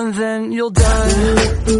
and then you'll die.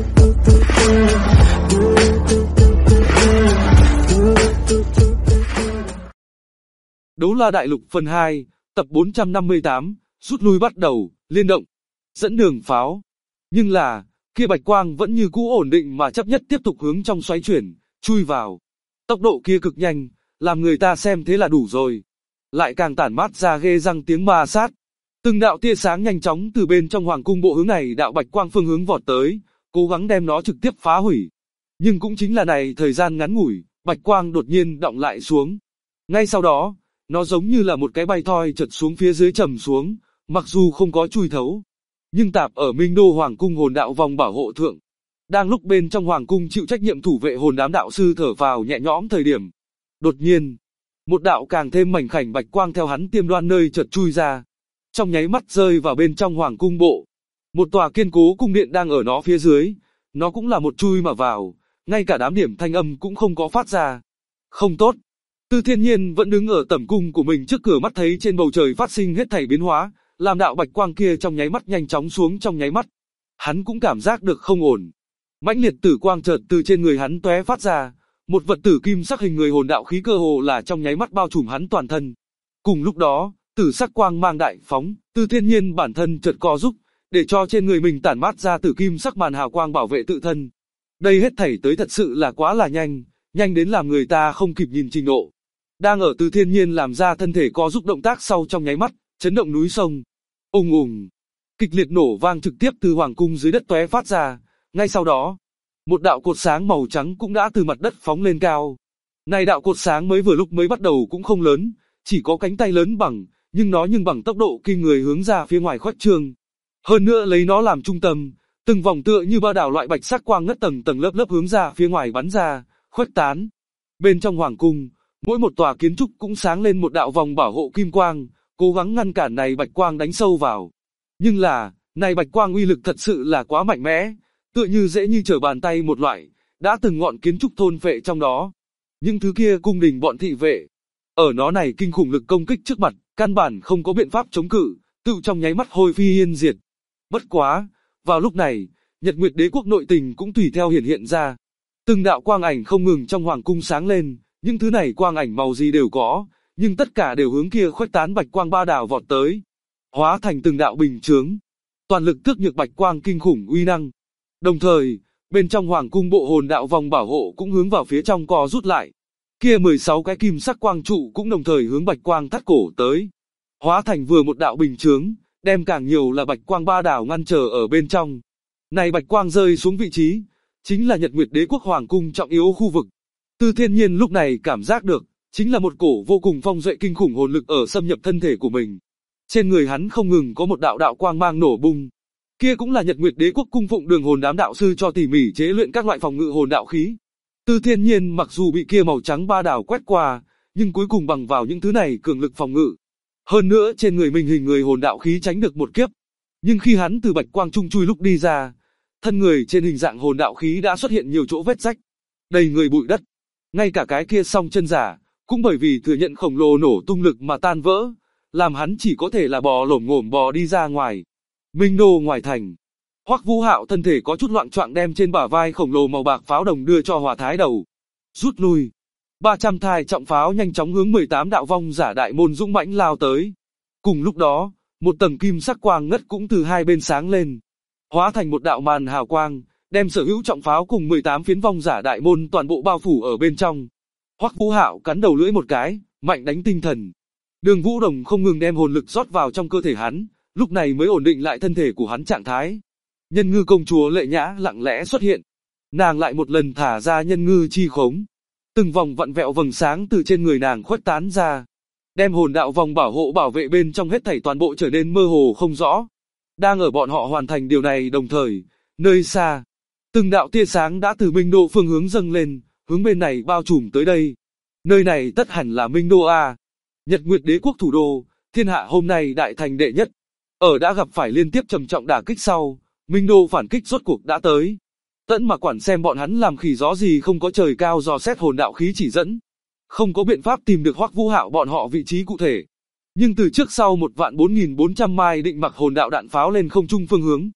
Đấu La Đại Lục phần 2, tập 458, rút lui bắt đầu, liên động, dẫn đường pháo. Nhưng là, kia bạch quang vẫn như cũ ổn định mà chấp nhất tiếp tục hướng trong xoáy chuyển, chui vào. Tốc độ kia cực nhanh, làm người ta xem thế là đủ rồi. Lại càng tản mát ra ghê răng tiếng ma sát. Từng đạo tia sáng nhanh chóng từ bên trong hoàng cung bộ hướng này đạo bạch quang phương hướng vọt tới, cố gắng đem nó trực tiếp phá hủy. Nhưng cũng chính là này thời gian ngắn ngủi, bạch quang đột nhiên đọng lại xuống. Ngay sau đó, nó giống như là một cái bay thoi chật xuống phía dưới trầm xuống, mặc dù không có chui thấu, nhưng tạp ở Minh Đô Hoàng cung hồn đạo vòng bảo hộ thượng. Đang lúc bên trong hoàng cung chịu trách nhiệm thủ vệ hồn đám đạo sư thở phào nhẹ nhõm thời điểm, đột nhiên, một đạo càng thêm mảnh khảnh bạch quang theo hắn tiêm đoan nơi chợt chui ra, trong nháy mắt rơi vào bên trong hoàng cung bộ. Một tòa kiên cố cung điện đang ở nó phía dưới, nó cũng là một chui mà vào, ngay cả đám điểm thanh âm cũng không có phát ra. Không tốt. Tư Thiên Nhiên vẫn đứng ở tẩm cung của mình trước cửa mắt thấy trên bầu trời phát sinh hết thảy biến hóa, làm đạo bạch quang kia trong nháy mắt nhanh chóng xuống trong nháy mắt. Hắn cũng cảm giác được không ổn. Mãnh liệt tử quang chợt từ trên người hắn tóe phát ra, một vật tử kim sắc hình người hồn đạo khí cơ hồ là trong nháy mắt bao trùm hắn toàn thân. Cùng lúc đó, tử sắc quang mang đại phóng, Tư Thiên Nhiên bản thân chợt co rúm, để cho trên người mình tản mát ra tử kim sắc màn hào quang bảo vệ tự thân. Đây hết thảy tới thật sự là quá là nhanh, nhanh đến làm người ta không kịp nhìn trình độ. Đang ở Tư Thiên Nhiên làm ra thân thể co rúm động tác sau trong nháy mắt, chấn động núi sông. Ùng ùng, kịch liệt nổ vang trực tiếp từ hoàng cung dưới đất tóe phát ra. Ngay sau đó, một đạo cột sáng màu trắng cũng đã từ mặt đất phóng lên cao. Này đạo cột sáng mới vừa lúc mới bắt đầu cũng không lớn, chỉ có cánh tay lớn bằng, nhưng nó bằng tốc độ kinh người hướng ra phía ngoài khuếch trương. Hơn nữa lấy nó làm trung tâm, từng vòng tựa như ba đảo loại bạch sắc quang ngất tầng tầng lớp lớp hướng ra phía ngoài bắn ra, khuếch tán. Bên trong hoàng cung, mỗi một tòa kiến trúc cũng sáng lên một đạo vòng bảo hộ kim quang, cố gắng ngăn cản này bạch quang đánh sâu vào. Nhưng là, này bạch quang uy lực thật sự là quá mạnh mẽ, tựa như dễ như trở bàn tay một loại, đã từng ngọn kiến trúc thôn phệ trong đó. Những thứ kia cung đình bọn thị vệ, ở nó này kinh khủng lực công kích trước mặt, căn bản không có biện pháp chống cự, tự trong nháy mắt hôi phi yên diệt. Bất quá, vào lúc này, Nhật Nguyệt Đế quốc nội tình cũng tùy theo hiện ra. Từng đạo quang ảnh không ngừng trong hoàng cung sáng lên, những thứ này quang ảnh màu gì đều có, nhưng tất cả đều hướng kia khuếch tán bạch quang ba đảo vọt tới, hóa thành từng đạo bình chướng, toàn lực tước nhược bạch quang kinh khủng uy năng. Đồng thời, bên trong hoàng cung bộ hồn đạo vòng bảo hộ cũng hướng vào phía trong co rút lại. Kia 16 cái kim sắc quang trụ cũng đồng thời hướng bạch quang thắt cổ tới, hóa thành vừa một đạo bình chướng, đem càng nhiều là bạch quang ba đảo ngăn trở ở bên trong. Này bạch quang rơi xuống vị trí, chính là Nhật Nguyệt Đế quốc hoàng cung trọng yếu khu vực. Tư Thiên Nhiên lúc này cảm giác được, chính là một cổ vô cùng phong duệ kinh khủng hồn lực ở xâm nhập thân thể của mình. Trên người hắn không ngừng có một đạo đạo quang mang nổ bung. Kia cũng là Nhật Nguyệt Đế quốc cung phụng đường hồn đám đạo sư cho tỉ mỉ chế luyện các loại phòng ngự hồn đạo khí. Tư Thiên Nhiên mặc dù bị kia màu trắng ba đảo quét qua, nhưng cuối cùng bằng vào những thứ này cường lực phòng ngự. Hơn nữa trên người mình hình người hồn đạo khí tránh được một kiếp. Nhưng khi hắn từ bạch quang trung chui lúc đi ra, thân người trên hình dạng hồn đạo khí đã xuất hiện nhiều chỗ vết rách, đầy người bụi đất. Ngay cả cái kia song chân giả, cũng bởi vì thừa nhận khổng lồ nổ tung lực mà tan vỡ, làm hắn chỉ có thể là bò lổm ngổm bò đi ra ngoài. Minh Đô ngoài thành, Hoắc Vũ Hạo thân thể có chút loạng choạng đem trên bả vai khổng lồ màu bạc pháo đồng đưa cho Hòa Thái Đầu. Rút lui. 300 thai trọng pháo nhanh chóng hướng 18 đạo vong giả đại môn dũng mãnh lao tới. Cùng lúc đó, một tầng kim sắc quang ngất cũng từ hai bên sáng lên, hóa thành một đạo màn hào quang, đem sở hữu trọng pháo cùng 18 phiến vong giả đại môn toàn bộ bao phủ ở bên trong. Hoắc Vũ Hạo cắn đầu lưỡi một cái, mạnh đánh tinh thần. Đường Vũ Đồng không ngừng đem hồn lực rót vào trong cơ thể hắn, lúc này mới ổn định lại thân thể của hắn trạng thái. Nhân ngư công chúa Lệ Nhã lặng lẽ xuất hiện, nàng lại một lần thả ra nhân ngư chi khống. Từng vòng vặn vẹo vầng sáng từ trên người nàng khuếch tán ra, đem hồn đạo vòng bảo hộ bảo vệ bên trong hết thảy toàn bộ trở nên mơ hồ không rõ. Đang ở bọn họ hoàn thành điều này đồng thời, nơi xa, từng đạo tia sáng đã từ Minh Đô phương hướng dâng lên, hướng bên này bao trùm tới đây. Nơi này tất hẳn là Minh Đô A, Nhật Nguyệt Đế quốc thủ đô, thiên hạ hôm nay đại thành đệ nhất. Ở đã gặp phải liên tiếp trầm trọng đả kích sau, Minh Đô phản kích rốt cuộc đã tới. Tẫn mà quản xem bọn hắn làm khỉ gió gì không có trời cao dò xét hồn đạo khí chỉ dẫn. Không có biện pháp tìm được Hoắc Vũ Hạo bọn họ vị trí cụ thể. Nhưng từ trước sau 1.4400 mai định mặc hồn đạo đạn pháo lên không trung phương hướng.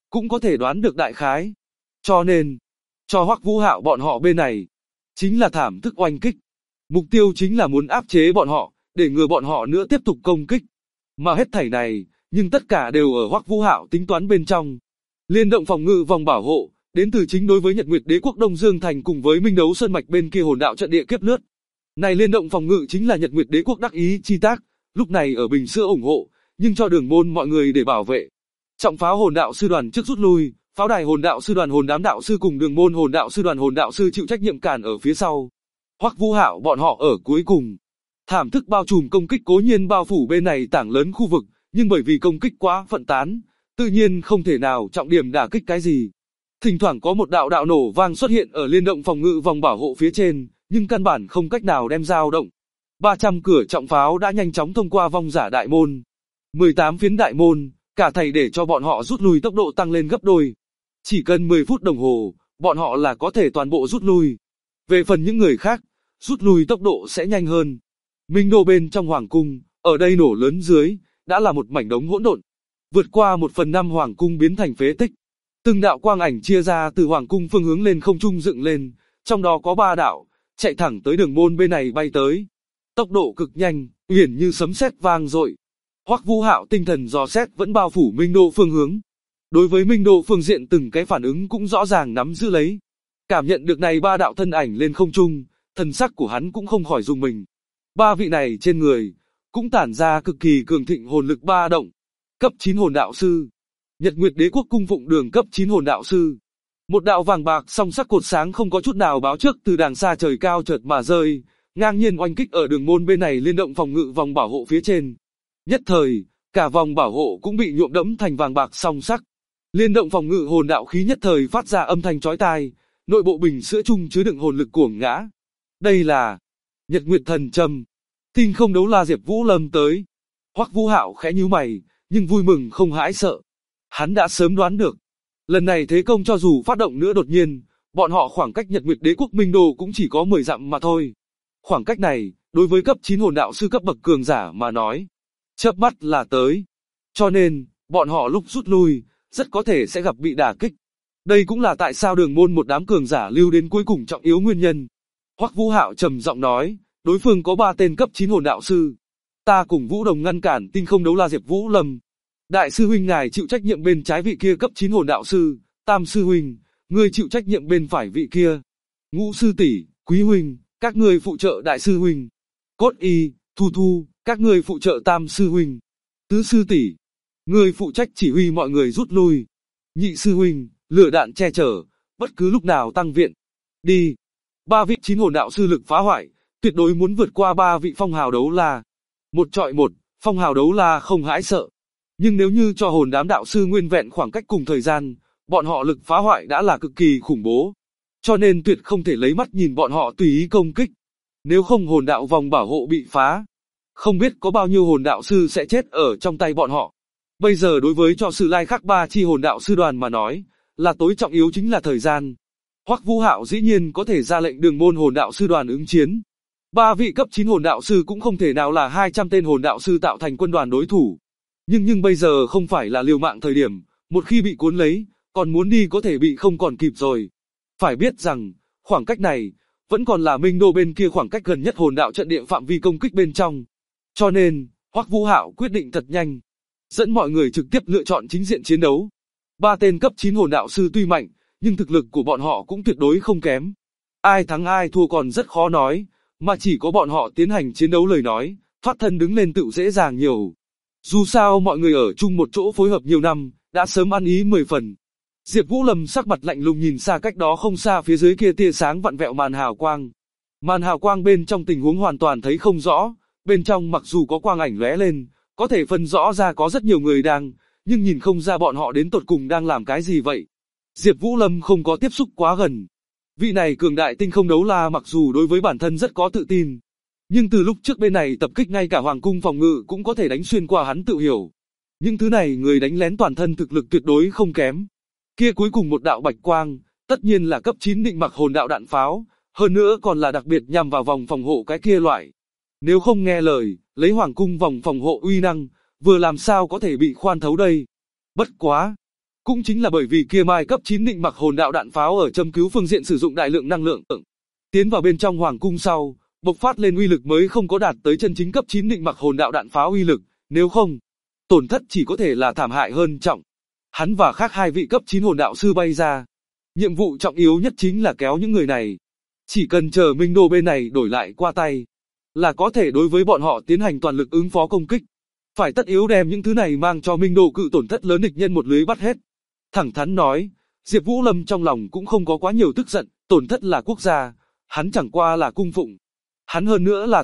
cũng có thể đoán được đại khái. Cho nên, cho Hoắc Vũ Hạo bọn họ bên này, chính là thảm thức oanh kích. Mục tiêu chính là muốn áp chế bọn họ, để ngừa bọn họ nữa tiếp tục công kích. Mà hết thảy này, nhưng tất cả đều ở Hoắc Vũ Hạo tính toán bên trong. Liên động phòng ngự vòng bảo hộ, đến từ chính đối với Nhật Nguyệt Đế quốc Đông Dương Thành cùng với Minh Đấu Sơn Mạch bên kia hồn đạo trận địa kiếp lướt. Này liên động phòng ngự chính là Nhật Nguyệt Đế quốc đắc ý chi tác, lúc này ở Bình Sữa ủng hộ, nhưng cho Đường Môn mọi người để bảo vệ. Trọng pháo hồn đạo sư đoàn trước rút lui, pháo đài hồn đạo sư đoàn hồn đám đạo sư cùng Đường Môn hồn đạo sư đoàn hồn đạo sư chịu trách nhiệm cản ở phía sau. Hoắc Vũ Hạo bọn họ ở cuối cùng. Thảm thức bao trùm công kích cố nhiên bao phủ bên này tảng lớn khu vực, nhưng bởi vì công kích quá phân tán, tự nhiên không thể nào trọng điểm đả kích cái gì. Thỉnh thoảng có một đạo đạo nổ vang xuất hiện ở liên động phòng ngự vòng bảo hộ phía trên, nhưng căn bản không cách nào đem dao động. 300 cửa trọng pháo đã nhanh chóng thông qua vong giả đại môn. 18 phiến đại môn, cả thầy để cho bọn họ rút lui tốc độ tăng lên gấp đôi. Chỉ cần 10 phút đồng hồ, bọn họ là có thể toàn bộ rút lui. Về phần những người khác, rút lui tốc độ sẽ nhanh hơn. Minh Đô bên trong hoàng cung, ở đây nổ lớn dưới, đã là một mảnh đống hỗn độn. Vượt qua 1/5 hoàng cung biến thành phế tích. Từng đạo quang ảnh chia ra từ hoàng cung phương hướng lên không trung dựng lên, trong đó có 3 đạo, chạy thẳng tới Đường Môn bên này bay tới. Tốc độ cực nhanh, uyển như sấm sét vang dội. Hoắc Vũ Hạo tinh thần dò xét vẫn bao phủ Minh Đô phương hướng. Đối với Minh Đô phương diện từng cái phản ứng cũng rõ ràng nắm giữ lấy. Cảm nhận được này 3 đạo thân ảnh lên không trung, thần sắc của hắn cũng không khỏi rùng mình. 3 vị này trên người, cũng tản ra cực kỳ cường thịnh hồn lực ba động. Cấp 9 hồn đạo sư. Nhật Nguyệt Đế quốc cung phụng đường cấp 9 hồn đạo sư. Một đạo vàng bạc song sắc cột sáng không có chút nào báo trước từ đàng xa trời cao chợt mà rơi, ngang nhiên oanh kích ở Đường Môn bên này liên động phòng ngự vòng bảo hộ phía trên. Nhất thời, cả vòng bảo hộ cũng bị nhuộm đẫm thành vàng bạc song sắc. Liên động phòng ngự hồn đạo khí nhất thời phát ra âm thanh chói tai, nội bộ bình sữa chung chứa đựng hồn lực cuồng ngã. Đây là Nhật Nguyệt Thần Châm. Tinh không đấu la Diệp Vũ Lâm tới. Hoắc Vũ Hạo khẽ nhíu mày, nhưng vui mừng không hãi sợ. Hắn đã sớm đoán được, lần này thế công cho dù phát động nữa đột nhiên, bọn họ khoảng cách Nhật Nguyệt Đế quốc Minh Đô cũng chỉ có 10 dặm mà thôi. Khoảng cách này, đối với cấp 9 hồn đạo sư cấp bậc cường giả mà nói, chớp mắt là tới. Cho nên, bọn họ lúc rút lui, rất có thể sẽ gặp bị đả kích. Đây cũng là tại sao Đường Môn một đám cường giả lưu đến cuối cùng trọng yếu nguyên nhân. Hoắc Vũ Hạo trầm giọng nói, đối phương có 3 tên cấp 9 hồn đạo sư. Ta cùng Vũ Đồng ngăn cản tinh không đấu la Diệp Vũ Lâm. Đại sư huynh ngài chịu trách nhiệm bên trái vị kia cấp 9 hồn đạo sư, Tam sư huynh, ngươi chịu trách nhiệm bên phải vị kia. Ngũ sư tỷ, Quý huynh, các ngươi phụ trợ đại sư huynh. Cốt y, Thu Thu, các ngươi phụ trợ Tam sư huynh. Tứ sư tỷ, ngươi phụ trách chỉ huy mọi người rút lui. Nhị sư huynh, lửa đạn che chở, bất cứ lúc nào tăng viện. Đi. 3 vị 9 hồn đạo sư lực phá hoại, tuyệt đối muốn vượt qua 3 vị phong hào đấu la. Một trọi một, phong hào đấu la không hãi sợ. Nhưng nếu như cho hồn đám đạo sư nguyên vẹn khoảng cách cùng thời gian, bọn họ lực phá hoại đã là cực kỳ khủng bố. Cho nên tuyệt không thể lấy mắt nhìn bọn họ tùy ý công kích. Nếu không hồn đạo vòng bảo hộ bị phá, không biết có bao nhiêu hồn đạo sư sẽ chết ở trong tay bọn họ. Bây giờ đối với cho Sử Lai Khắc 3 chi hồn đạo sư đoàn mà nói, là tối trọng yếu chính là thời gian. Hoắc Vũ Hạo dĩ nhiên có thể ra lệnh Đường Môn hồn đạo sư đoàn ứng chiến. 3 vị cấp 9 hồn đạo sư cũng không thể nào là 200 tên hồn đạo sư tạo thành quân đoàn đối thủ. Nhưng bây giờ không phải là liều mạng thời điểm, một khi bị cuốn lấy, còn muốn đi có thể bị không còn kịp rồi. Phải biết rằng, khoảng cách này, vẫn còn là Minh Đô bên kia khoảng cách gần nhất hồn đạo trận địa phạm vi công kích bên trong. Cho nên, Hoắc Vũ Hạo quyết định thật nhanh, dẫn mọi người trực tiếp lựa chọn chính diện chiến đấu. 3 tên cấp 9 hồn đạo sư tuy mạnh, nhưng thực lực của bọn họ cũng tuyệt đối không kém. Ai thắng ai thua còn rất khó nói, mà chỉ có bọn họ tiến hành chiến đấu lời nói, thoát thân đứng lên tự dễ dàng nhiều. Dù sao mọi người ở chung một chỗ phối hợp nhiều năm, đã sớm ăn ý 10 phần. Diệp Vũ Lâm sắc mặt lạnh lùng nhìn xa cách đó không xa phía dưới kia tia sáng vặn vẹo màn hào quang. Màn hào quang bên trong tình huống hoàn toàn thấy không rõ, bên trong mặc dù có quang ảnh lóe lên, có thể phân rõ ra có rất nhiều người đang, nhưng nhìn không ra bọn họ đến tột cùng đang làm cái gì vậy. Diệp Vũ Lâm không có tiếp xúc quá gần. Vị này cường đại tinh không đấu la mặc dù đối với bản thân rất có tự tin, nhưng từ lúc trước bên này tập kích ngay cả hoàng cung phòng ngự cũng có thể đánh xuyên qua hắn tự hiểu. Những thứ này người đánh lén toàn thân thực lực tuyệt đối không kém. Kia cuối cùng một đạo bạch quang, tất nhiên là cấp 9 định mặc hồn đạo đạn pháo, hơn nữa còn là đặc biệt nhằm vào vòng phòng hộ cái kia loại. Nếu không nghe lời, lấy hoàng cung vòng phòng hộ uy năng, vừa làm sao có thể bị khoan thấu đây. Bất quá, Cũng chính là bởi vì kia mai cấp 9 định mặc hồn đạo đạn pháo ở châm cứu phương diện sử dụng đại lượng năng lượng, tiến vào bên trong hoàng cung sau, bộc phát lên uy lực mới không có đạt tới chân chính cấp 9 định mặc hồn đạo đạn pháo uy lực, nếu không, tổn thất chỉ có thể là thảm hại hơn trọng. Hắn và khác hai vị cấp 9 hồn đạo sư bay ra. Nhiệm vụ trọng yếu nhất chính là kéo những người này. Chỉ cần chờ Minh Đô bên này đổi lại qua tay, là có thể đối với bọn họ tiến hành toàn lực ứng phó công kích. Phải tất yếu đem những thứ này mang cho Minh Đô cự tổn thất lớn địch nhân một lưới bắt hết. Thẳng thắn nói, Diệp Vũ Lâm trong lòng cũng không có quá nhiều tức giận, tổn thất là quốc gia, hắn chẳng qua là cung phụng. Hắn hơn nữa là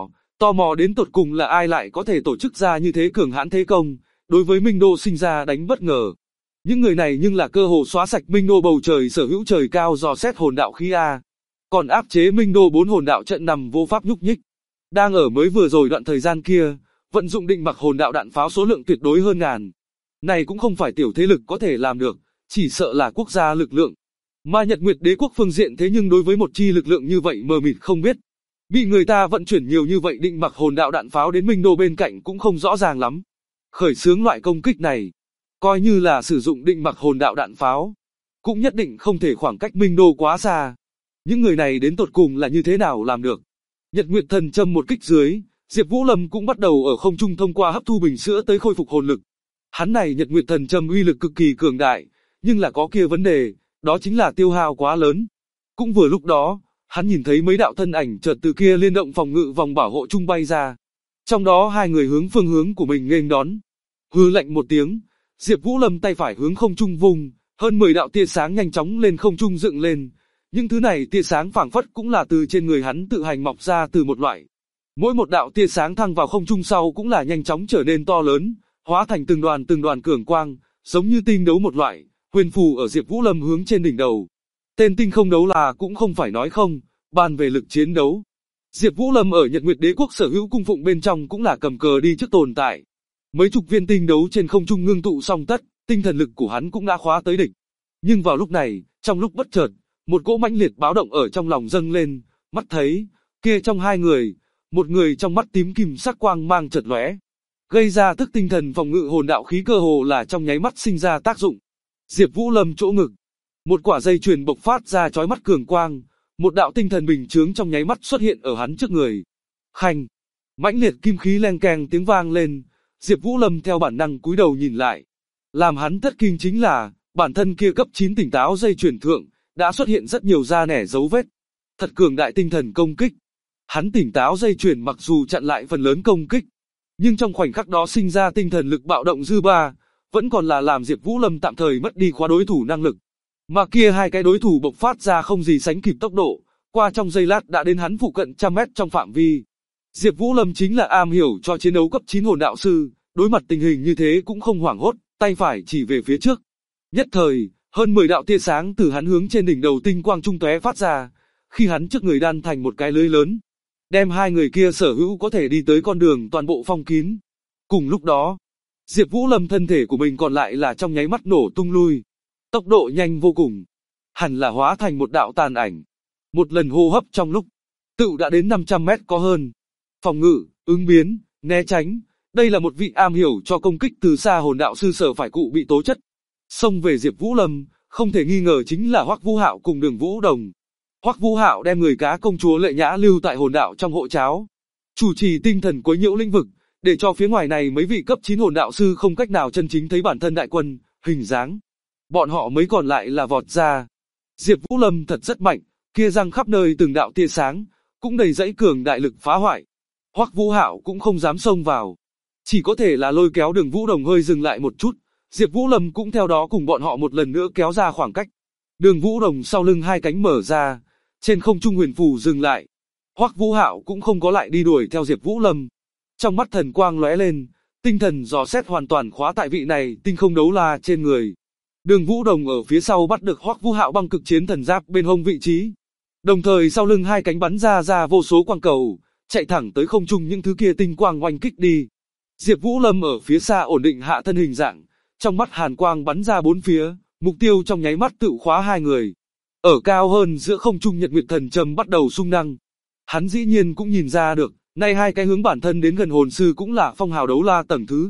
tò mò đến tột cùng là ai lại có thể tổ chức ra như thế cường hãn thế công, đối với Minh Đô sinh ra đánh bất ngờ. Những người này nhưng là cơ hồ xóa sạch Minh Đô bầu trời sở hữu trời cao dò xét hồn đạo khí A, còn áp chế Minh Đô 4 hồn đạo trận nằm vô pháp nhúc nhích. Đang ở mới vừa rồi đoạn thời gian kia, vận dụng định mặc hồn đạo đạn pháo số lượng tuyệt đối hơn ngàn. Này cũng không phải tiểu thế lực có thể làm được, chỉ sợ là quốc gia lực lượng. Mà Nhật Nguyệt Đế quốc phương diện thế nhưng đối với một chi lực lượng như vậy mờ mịt không biết. Bị người ta vận chuyển nhiều như vậy định mặc hồn đạo đạn pháo đến Minh Đô bên cạnh cũng không rõ ràng lắm. Khởi xướng loại công kích này, coi như là sử dụng định mặc hồn đạo đạn pháo, cũng nhất định không thể khoảng cách Minh Đô quá xa. Những người này đến tột cùng là như thế nào làm được? Nhật Nguyệt Thần Châm một kích dưới, Diệp Vũ Lâm cũng bắt đầu ở không trung thông qua hấp thu bình sữa tới khôi phục hồn lực. Hắn này Nhật Nguyệt Thần Châm uy lực cực kỳ cường đại, nhưng là có kia vấn đề, đó chính là tiêu hao quá lớn. Cũng vừa lúc đó, hắn nhìn thấy mấy đạo thân ảnh chợt từ kia liên động phòng ngự vòng bảo hộ trung bay ra. Trong đó hai người hướng phương hướng của mình nghênh đón. Hừ lạnh một tiếng, Diệp Vũ Lâm tay phải hướng không trung vung, hơn 10 đạo tia sáng nhanh chóng lên không trung dựng lên. Những thứ này tia sáng phảng phất cũng là từ trên người hắn tự hành mọc ra từ một loại. Mỗi một đạo tia sáng thăng vào không trung sau cũng là nhanh chóng trở nên to lớn, hóa thành từng đoàn cường quang, giống như tinh đấu một loại, huyền phù ở Diệp Vũ Lâm hướng trên đỉnh đầu. Tên tinh không đấu là cũng không phải nói không, bàn về lực chiến đấu. Diệp Vũ Lâm ở Nhật Nguyệt Đế quốc sở hữu cung phụng bên trong cũng là cầm cờ đi trước tồn tại. Mấy chục viên tinh đấu trên không trung ngưng tụ xong tất, tinh thần lực của hắn cũng đã khóa tới địch. Nhưng vào lúc này, trong lúc bất chợt, một cỗ mãnh liệt báo động ở trong lòng dâng lên, mắt thấy, kia trong hai người, một người trong mắt tím kim sắc quang mang chợt lóe, gây ra thức tinh thần phòng ngự hồn đạo khí cơ hồ là trong nháy mắt sinh ra tác dụng. Diệp Vũ Lâm chỗ ngực, một quả dây chuyền bộc phát ra chói mắt cường quang, một đạo tinh thần bình chướng trong nháy mắt xuất hiện ở hắn trước người. Khanh, mãnh liệt kim khí leng keng tiếng vang lên, Diệp Vũ Lâm theo bản năng cúi đầu nhìn lại. Làm hắn thất kinh chính là, bản thân kia cấp 9 tỉnh táo dây chuyền thượng, đã xuất hiện rất nhiều da nẻ dấu vết. Thật cường đại tinh thần công kích. Hắn tỉnh táo dây chuyền mặc dù chặn lại phần lớn công kích, nhưng trong khoảnh khắc đó sinh ra tinh thần lực bạo động dư ba, vẫn còn là làm Diệp Vũ Lâm tạm thời mất đi khóa đối thủ năng lực. Mà kia hai cái đối thủ bộc phát ra không gì sánh kịp tốc độ, qua trong giây lát đã đến hắn phụ cận trăm mét trong phạm vi. Diệp Vũ Lâm chính là am hiểu cho chiến đấu cấp 9 hồn đạo sư, đối mặt tình hình như thế cũng không hoảng hốt, tay phải chỉ về phía trước. Nhất thời, hơn 10 đạo tia sáng từ hắn hướng trên đỉnh đầu tinh quang trung tóe phát ra, khi hắn trước người đan thành một cái lưới lớn, đem hai người kia sở hữu có thể đi tới con đường toàn bộ phong kín. Cùng lúc đó, Diệp Vũ Lâm thân thể của mình còn lại là trong nháy mắt nổ tung lui, tốc độ nhanh vô cùng, hẳn là hóa thành một đạo tàn ảnh. Một lần hô hấp trong lúc, tự đã đến 500 mét có hơn. Phòng ngự, ứng biến, né tránh, đây là một vị am hiểu cho công kích từ xa hồn đạo sư sở phải cụ bị tố chất. Xông về Diệp Vũ Lâm, không thể nghi ngờ chính là Hoắc Vũ Hạo cùng Đường Vũ Đồng. Hoắc Vũ Hạo đem người cá công chúa Lệ Nhã lưu tại hồn đạo trong hộ cháo, chủ trì tinh thần quấy nhiễu lĩnh vực, để cho phía ngoài này mấy vị cấp 9 hồn đạo sư không cách nào chân chính thấy bản thân đại quân, hình dáng. Bọn họ mới còn lại là vọt ra. Diệp Vũ Lâm thật rất mạnh, kia răng khắp nơi từng đạo tia sáng, cũng đầy dẫy cường đại lực phá hoại. Hoắc Vũ Hạo cũng không dám xông vào, chỉ có thể là lôi kéo Đường Vũ Đồng hơi dừng lại một chút. Diệp Vũ Lâm cũng theo đó cùng bọn họ một lần nữa kéo ra khoảng cách. Đường Vũ Đồng sau lưng hai cánh mở ra, trên không trung huyền phù dừng lại. Hoắc Vũ Hạo cũng không có lại đi đuổi theo Diệp Vũ Lâm. Trong mắt thần quang lóe lên, tinh thần dò xét hoàn toàn khóa tại vị này tinh không đấu la trên người. Đường Vũ Đồng ở phía sau bắt được Hoắc Vũ Hạo băng cực chiến thần giáp bên hông vị trí. Đồng thời sau lưng hai cánh bắn ra vô số quang cầu, chạy thẳng tới không trung những thứ kia tinh quang oanh kích đi. Diệp Vũ Lâm ở phía xa ổn định hạ thân hình dạng, trong mắt hàn quang bắn ra bốn phía, mục tiêu trong nháy mắt tự khóa hai người. Ở cao hơn giữa không trung Nhật Nguyệt Thần Châm bắt đầu xung năng. Hắn dĩ nhiên cũng nhìn ra được, nay hai cái hướng bản thân đến gần hồn sư cũng là phong hào đấu la tầng thứ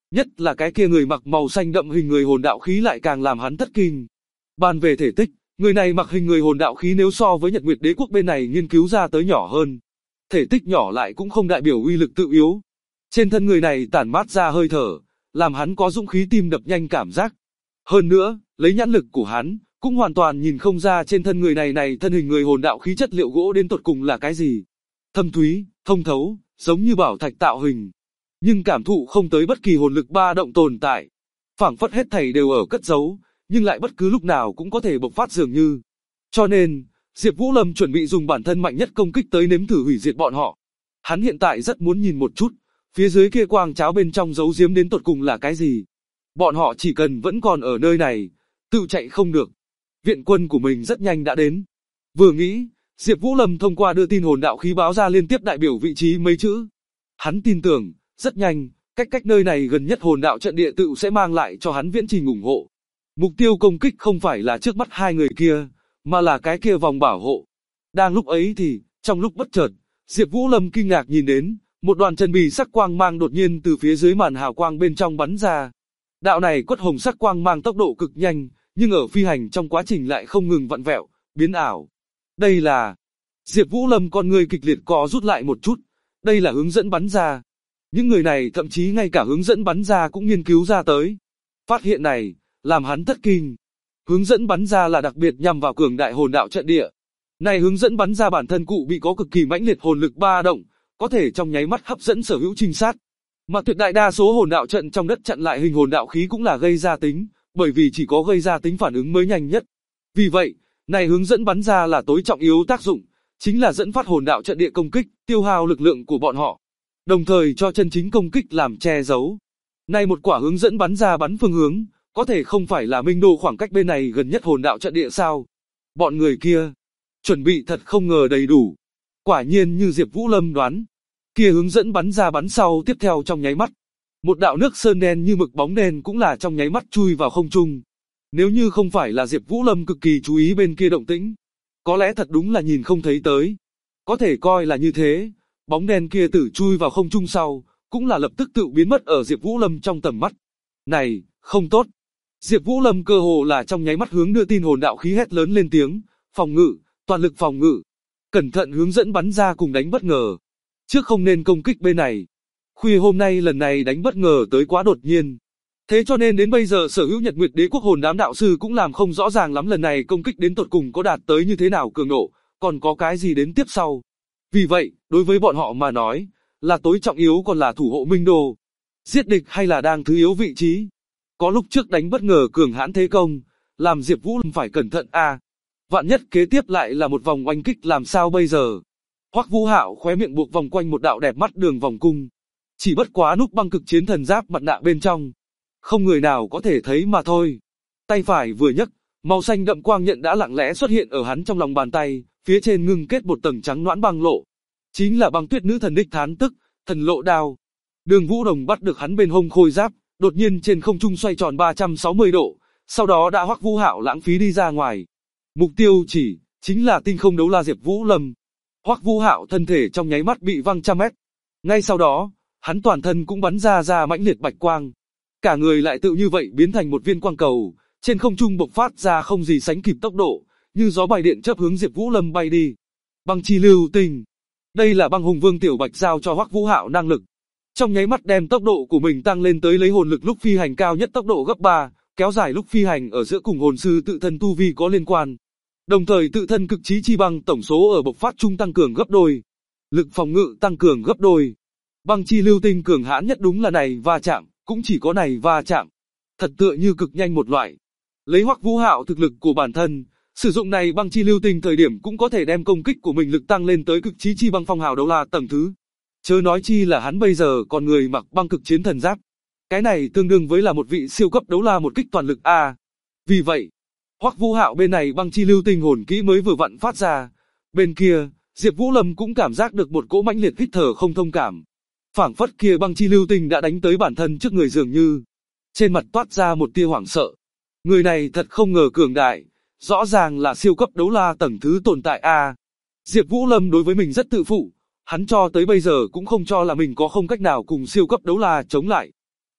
Nhất là cái kia người mặc màu xanh đậm hình người hồn đạo khí lại càng làm hắn thất kinh. Bàn về thể tích, người này mặc hình người hồn đạo khí nếu so với Nhật Nguyệt Đế quốc bên này nghiên cứu ra tới nhỏ hơn. Thể tích nhỏ lại cũng không đại biểu uy lực tự yếu. Trên thân người này tản mát ra hơi thở, làm hắn có dũng khí tim đập nhanh cảm giác. Hơn nữa, lấy nhãn lực của hắn, cũng hoàn toàn nhìn không ra trên thân người này thân hình người hồn đạo khí chất liệu gỗ đến tột cùng là cái gì. Thâm thúy, thông thấu, giống như bảo thạch tạo hình. Nhưng cảm thụ không tới bất kỳ hồn lực ba động tồn tại. Phảng phất hết thảy đều ở cất giấu, nhưng lại bất cứ lúc nào cũng có thể bộc phát dường như. Cho nên, Diệp Vũ Lâm chuẩn bị dùng bản thân mạnh nhất công kích tới nếm thử hủy diệt bọn họ. Hắn hiện tại rất muốn nhìn một chút, phía dưới kia quang cháo bên trong giấu giếm đến tột cùng là cái gì. Bọn họ chỉ cần vẫn còn ở nơi này, tự chạy không được. Viện quân của mình rất nhanh đã đến. Vừa nghĩ, Diệp Vũ Lâm thông qua đưa tin hồn đạo khí báo ra liên tiếp đại biểu vị trí mấy chữ. Hắn tin tưởng, rất nhanh, cách nơi này gần nhất hồn đạo trận địa tự sẽ mang lại cho hắn viễn trình ủng hộ. Mục tiêu công kích không phải là trước mắt hai người kia, mà là cái kia vòng bảo hộ. Đang lúc ấy thì, trong lúc bất chợt, Diệp Vũ Lâm kinh ngạc nhìn đến, một đoàn chân bì sắc quang mang đột nhiên từ phía dưới màn hào quang bên trong bắn ra. Đạo này quất hồng sắc quang mang tốc độ cực nhanh, nhưng ở phi hành trong quá trình lại không ngừng vặn vẹo, biến ảo. Đây là... Diệp Vũ Lâm con người kịch liệt co rút lại một chút. Đây là hướng dẫn bắn ra. Những người này thậm chí ngay cả hướng dẫn bắn ra cũng nghiên cứu ra tới. Phát hiện này, làm hắn thất kinh. Hướng dẫn bắn ra là đặc biệt nhằm vào cường đại hồn đạo trận địa. Này hướng dẫn bắn ra bản thân cụ bị có cực kỳ mãnh liệt hồn lực ba động, có thể trong nháy mắt hấp dẫn sở hữu trinh sát. Mà tuyệt đại đa số hồn đạo trận trong đất chặn lại hình hồn đạo khí cũng là gây ra tính, bởi vì chỉ có gây ra tính phản ứng mới nhanh nhất. Vì vậy, này hướng dẫn bắn ra là tối trọng yếu tác dụng, chính là dẫn phát hồn đạo trận địa công kích, tiêu hao lực lượng của bọn họ, đồng thời cho chân chính công kích làm che giấu. Này một quả hướng dẫn bắn ra bắn phương hướng, có thể không phải là Minh Đô khoảng cách bên này gần nhất hồn đạo trận địa sao? Bọn người kia, chuẩn bị thật không ngờ đầy đủ. Quả nhiên như Diệp Vũ Lâm đoán, kia hướng dẫn bắn ra bắn sau tiếp theo trong nháy mắt. Một đạo nước sơn đen như mực bóng đen cũng là trong nháy mắt chui vào không trung. Nếu như không phải là Diệp Vũ Lâm cực kỳ chú ý bên kia động tĩnh, có lẽ thật đúng là nhìn không thấy tới. Có thể coi là như thế, bóng đen kia tử chui vào không trung sau, cũng là lập tức tự biến mất ở Diệp Vũ Lâm trong tầm mắt. Này, không tốt. Diệp Vũ Lâm cơ hồ là trong nháy mắt hướng đưa tin hồn đạo khí hét lớn lên tiếng, phòng ngự, toàn lực phòng ngự. Cẩn thận hướng dẫn bắn ra cùng đánh bất ngờ. Trước không nên công kích bên này. Khuya hôm nay lần này đánh bất ngờ tới quá đột nhiên. Thế cho nên đến bây giờ sở hữu Nhật Nguyệt Đế quốc hồn đám đạo sư cũng làm không rõ ràng lắm lần này công kích đến tột cùng có đạt tới như thế nào cường độ, còn có cái gì đến tiếp sau. Vì vậy, đối với bọn họ mà nói, là tối trọng yếu còn là thủ hộ Minh Đô. Giết địch hay là đang thứ yếu vị trí. Có lúc trước đánh bất ngờ cường hãn thế công, làm Diệp Vũ Lâm phải cẩn thận vạn nhất kế tiếp lại là một vòng oanh kích làm sao bây giờ. Hoắc Vũ Hạo khóe miệng buộc vòng quanh một đạo đẹp mắt đường vòng cung. Chỉ bất quá núp băng cực chiến thần giáp mặt nạ bên trong, không người nào có thể thấy mà thôi. Tay phải vừa nhấc, màu xanh đậm quang nhận đã lặng lẽ xuất hiện ở hắn trong lòng bàn tay, phía trên ngưng kết một tầng trắng nõn băng lộ. Chính là băng tuyết nữ thần đích thán tức, thần lộ đao. Đường Vũ Đồng bắt được hắn bên hông khôi giáp, đột nhiên trên không trung xoay tròn 360 độ, sau đó đã Hoắc Vũ Hạo lãng phí đi ra ngoài. Mục tiêu chính là tinh không đấu la Diệp Vũ Lâm. Hoắc Vũ Hạo thân thể trong nháy mắt bị văng trăm mét. Ngay sau đó, hắn toàn thân cũng bắn ra mãnh liệt bạch quang. Cả người lại tự như vậy biến thành một viên quang cầu, trên không trung bộc phát ra không gì sánh kịp tốc độ, như gió bay điện chớp hướng Diệp Vũ Lâm bay đi. Băng chi lưu tinh. Đây là băng hùng vương tiểu bạch giao cho Hoắc Vũ Hạo năng lực. Trong nháy mắt đem tốc độ của mình tăng lên tới lấy hồn lực lúc phi hành cao nhất tốc độ gấp 3, kéo dài lúc phi hành ở giữa cùng hồn sư tự thân tu vi có liên quan. Đồng thời tự thân cực chí chi băng tổng số ở bộc phát trung tăng cường gấp đôi, lực phòng ngự tăng cường gấp đôi. Băng chi lưu tinh cường hãn nhất đúng là này va chạm, cũng chỉ có này va chạm. Thật tựa như cực nhanh một loại. Lấy Hoắc Vũ Hạo thực lực của bản thân, sử dụng này băng chi lưu tinh thời điểm cũng có thể đem công kích của mình lực tăng lên tới cực chí chi băng phong hào đấu la tầng thứ. Chớ nói chi là hắn bây giờ còn người mặc băng cực chiến thần giáp. Cái này tương đương với là một vị siêu cấp đấu la một kích toàn lực Vì vậy, Hoắc Vũ Hạo bên này băng chi lưu tinh hồn kỹ mới vừa vặn phát ra. Bên kia, Diệp Vũ Lâm cũng cảm giác được một cỗ mãnh liệt hít thở không thông cảm. Phảng phất kia băng chi lưu tinh đã đánh tới bản thân trước người dường như. Trên mặt toát ra một tia hoảng sợ. Người này thật không ngờ cường đại, rõ ràng là siêu cấp đấu la tầng thứ tồn tại Diệp Vũ Lâm đối với mình rất tự phụ, hắn cho tới bây giờ cũng không cho là mình có không cách nào cùng siêu cấp đấu la chống lại.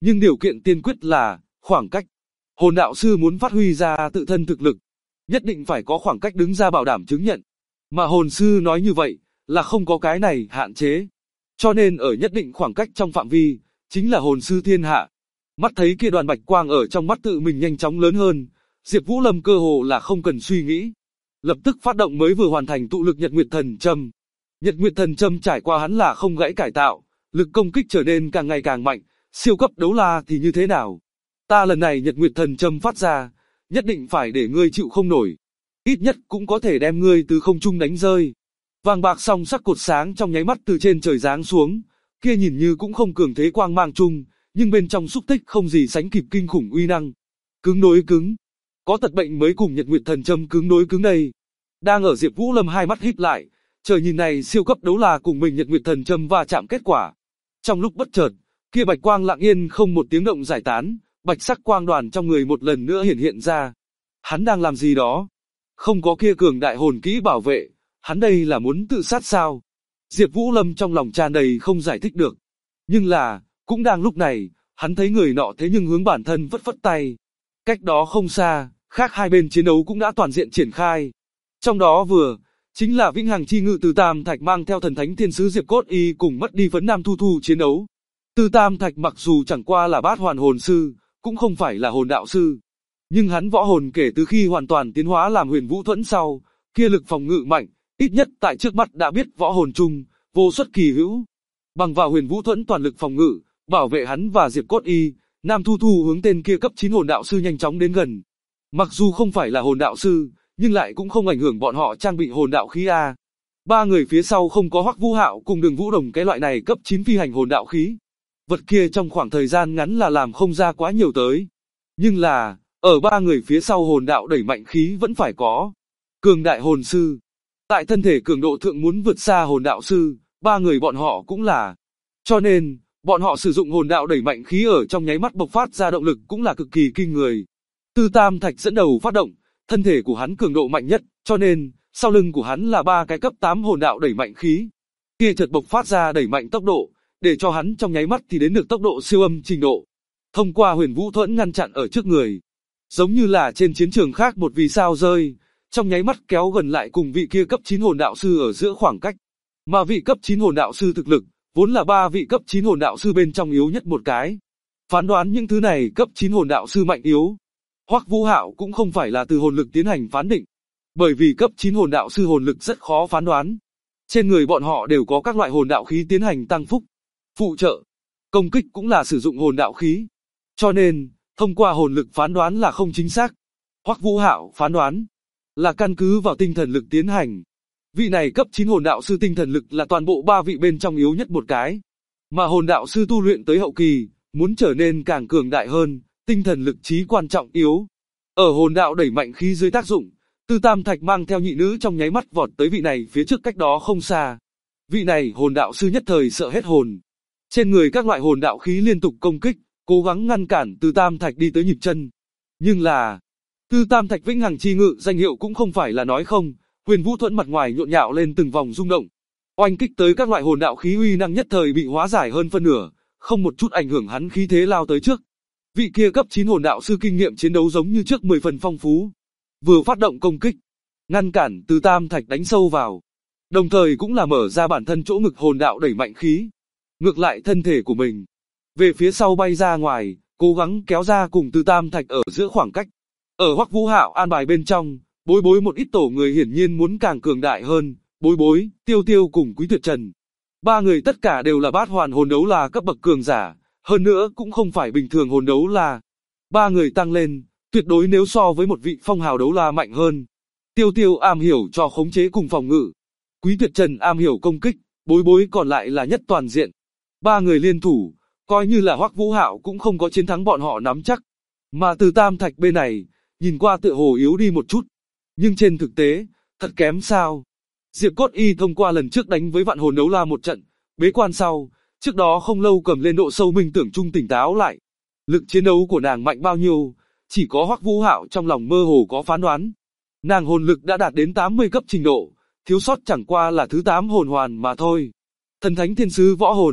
Nhưng điều kiện tiên quyết là khoảng cách. Hồn đạo sư muốn phát huy ra tự thân thực lực, nhất định phải có khoảng cách đứng ra bảo đảm chứng nhận. Mà hồn sư nói như vậy, là không có cái này hạn chế. Cho nên ở nhất định khoảng cách trong phạm vi, chính là hồn sư thiên hạ. Mắt thấy kia đoàn bạch quang ở trong mắt tự mình nhanh chóng lớn hơn, Diệp Vũ Lâm cơ hồ là không cần suy nghĩ. Lập tức phát động mới vừa hoàn thành tụ lực Nhật Nguyệt Thần Châm. Nhật Nguyệt Thần Châm trải qua hắn là không gãy cải tạo, lực công kích trở nên càng ngày càng mạnh, siêu cấp đấu la thì như thế nào? Ta lần này Nhật Nguyệt Thần Châm phát ra, nhất định phải để ngươi chịu không nổi. Ít nhất cũng có thể đem ngươi từ không trung đánh rơi. Vàng bạc song sắc cột sáng trong nháy mắt từ trên trời giáng xuống, kia nhìn như cũng không cường thế quang mang chung, nhưng bên trong xúc tích không gì sánh kịp kinh khủng uy năng. Cứng đối cứng. Có tật bệnh mới cùng Nhật Nguyệt Thần Châm cứng đối cứng đây. Đang ở Diệp Vũ Lâm hai mắt híp lại, chờ nhìn này siêu cấp đấu la cùng mình Nhật Nguyệt Thần Châm va chạm kết quả. Trong lúc bất chợt, kia bạch quang lặng yên không một tiếng động giải tán, bạch sắc quang đoàn trong người một lần nữa hiện ra. Hắn đang làm gì đó? Không có kia cường đại hồn kỹ bảo vệ, hắn đây là muốn tự sát sao? Diệp Vũ Lâm trong lòng tràn đầy không giải thích được. Nhưng là, cũng đang lúc này, hắn thấy người nọ thế nhưng hướng bản thân phất phất tay. Cách đó không xa, khác hai bên chiến đấu cũng đã toàn diện triển khai. Trong đó vừa, chính là Vĩnh Hằng Chi Ngự Từ Tam Thạch mang theo thần thánh thiên sứ Diệp Cốt Y cùng mất đi phấn nam Thu Thu chiến đấu. Từ Tam Thạch mặc dù chẳng qua là bát hoàn hồn sư, cũng không phải là hồn đạo sư. Nhưng hắn võ hồn kể từ khi hoàn toàn tiến hóa làm Huyền Vũ Thuẫn sau, kia lực phòng ngự mạnh, ít nhất tại trước mắt đã biết võ hồn chung, vô xuất kỳ hữu. Bằng vào Huyền Vũ Thuẫn toàn lực phòng ngự, bảo vệ hắn và Diệp Cốt Y, Nam Thu Thu hướng tên kia cấp 9 hồn đạo sư nhanh chóng đến gần. Mặc dù không phải là hồn đạo sư, nhưng lại cũng không ảnh hưởng bọn họ trang bị hồn đạo khí a. Ba người phía sau không có Hoắc Vũ Hạo cùng Đường Vũ Đồng cái loại này cấp 9 phi hành hồn đạo khí. Vật kia trong khoảng thời gian ngắn là làm không ra quá nhiều tới. Nhưng là, ở ba người phía sau hồn đạo đẩy mạnh khí vẫn phải có. Cường đại hồn sư. Tại thân thể cường độ thượng muốn vượt xa hồn đạo sư, ba người bọn họ cũng là. Cho nên, bọn họ sử dụng hồn đạo đẩy mạnh khí ở trong nháy mắt bộc phát ra động lực cũng là cực kỳ kinh người. Từ Tam Thạch dẫn đầu phát động, thân thể của hắn cường độ mạnh nhất, cho nên, sau lưng của hắn là ba cái cấp 8 hồn đạo đẩy mạnh khí. Kia chợt bộc phát ra đẩy mạnh tốc độ, để cho hắn trong nháy mắt thì đến được tốc độ siêu âm trình độ. Thông qua Huyền Vũ Thuẫn ngăn chặn ở trước người. Giống như là trên chiến trường khác một vì sao rơi, trong nháy mắt kéo gần lại cùng vị kia cấp 9 hồn đạo sư ở giữa khoảng cách. Mà vị cấp 9 hồn đạo sư thực lực, vốn là ba vị cấp 9 hồn đạo sư bên trong yếu nhất một cái. Phán đoán những thứ này cấp 9 hồn đạo sư mạnh yếu. Hoắc Vũ Hạo cũng không phải là từ hồn lực tiến hành phán định, bởi vì cấp 9 hồn đạo sư hồn lực rất khó phán đoán. Trên người bọn họ đều có các loại hồn đạo khí tiến hành tăng phúc, phụ trợ, công kích cũng là sử dụng hồn đạo khí. Cho nên, thông qua hồn lực phán đoán là không chính xác. Hoắc Vũ Hạo phán đoán là căn cứ vào tinh thần lực tiến hành. Vị này cấp 9 hồn đạo sư tinh thần lực là toàn bộ ba vị bên trong yếu nhất một cái. Mà hồn đạo sư tu luyện tới hậu kỳ, muốn trở nên càng cường đại hơn, tinh thần lực chí quan trọng yếu. Ở hồn đạo đẩy mạnh khí dưới tác dụng, Từ Tam Thạch mang theo nhị nữ trong nháy mắt vọt tới vị này phía trước cách đó không xa. Vị này hồn đạo sư nhất thời sợ hết hồn. Trên người các loại hồn đạo khí liên tục công kích, cố gắng ngăn cản Từ Tam Thạch đi tới nhịp chân. Nhưng là, Từ Tam Thạch Vĩnh Hằng Chi Ngự danh hiệu cũng không phải là nói không, Huyền Vũ Thuẫn mặt ngoài nhộn nhạo lên từng vòng rung động. Oanh kích tới các loại hồn đạo khí uy năng nhất thời bị hóa giải hơn phân nửa, không một chút ảnh hưởng hắn khí thế lao tới trước. Vị kia cấp 9 hồn đạo sư kinh nghiệm chiến đấu giống như trước 10 phần phong phú. Vừa phát động công kích, ngăn cản Từ Tam Thạch đánh sâu vào. Đồng thời cũng là mở ra bản thân chỗ ngực hồn đạo đẩy mạnh khí. Ngược lại thân thể của mình. Về phía sau bay ra ngoài, cố gắng kéo ra cùng Từ Tam Thạch ở giữa khoảng cách. Ở Hoắc Vũ Hạo an bài bên trong, Bối Bối một ít tổ người hiển nhiên muốn càng cường đại hơn. Bối Bối, Tiêu Tiêu cùng Quý Tuyệt Trần. Ba người tất cả đều là bát hoàn hồn đấu la cấp bậc cường giả. Hơn nữa cũng không phải bình thường hồn đấu la. Ba người tăng lên, tuyệt đối nếu so với một vị phong hào đấu la mạnh hơn. Tiêu Tiêu am hiểu cho khống chế cùng phòng ngự. Quý Tuyệt Trần am hiểu công kích, Bối Bối còn lại là nhất toàn diện. Ba người liên thủ, coi như là Hoắc Vũ Hạo cũng không có chiến thắng bọn họ nắm chắc. Mà Từ Tam Thạch bên này, nhìn qua tựa hồ yếu đi một chút. Nhưng trên thực tế, thật kém sao. Diệp Cốt Y thông qua lần trước đánh với vạn hồn đấu la một trận, bế quan sau, trước đó không lâu cầm lên độ sâu minh tưởng trung tỉnh táo lại. Lực chiến đấu của nàng mạnh bao nhiêu, chỉ có Hoắc Vũ Hạo trong lòng mơ hồ có phán đoán. Nàng hồn lực đã đạt đến 80 cấp trình độ, thiếu sót chẳng qua là thứ 8 hồn hoàn mà thôi. Thần thánh thiên sứ võ hồn,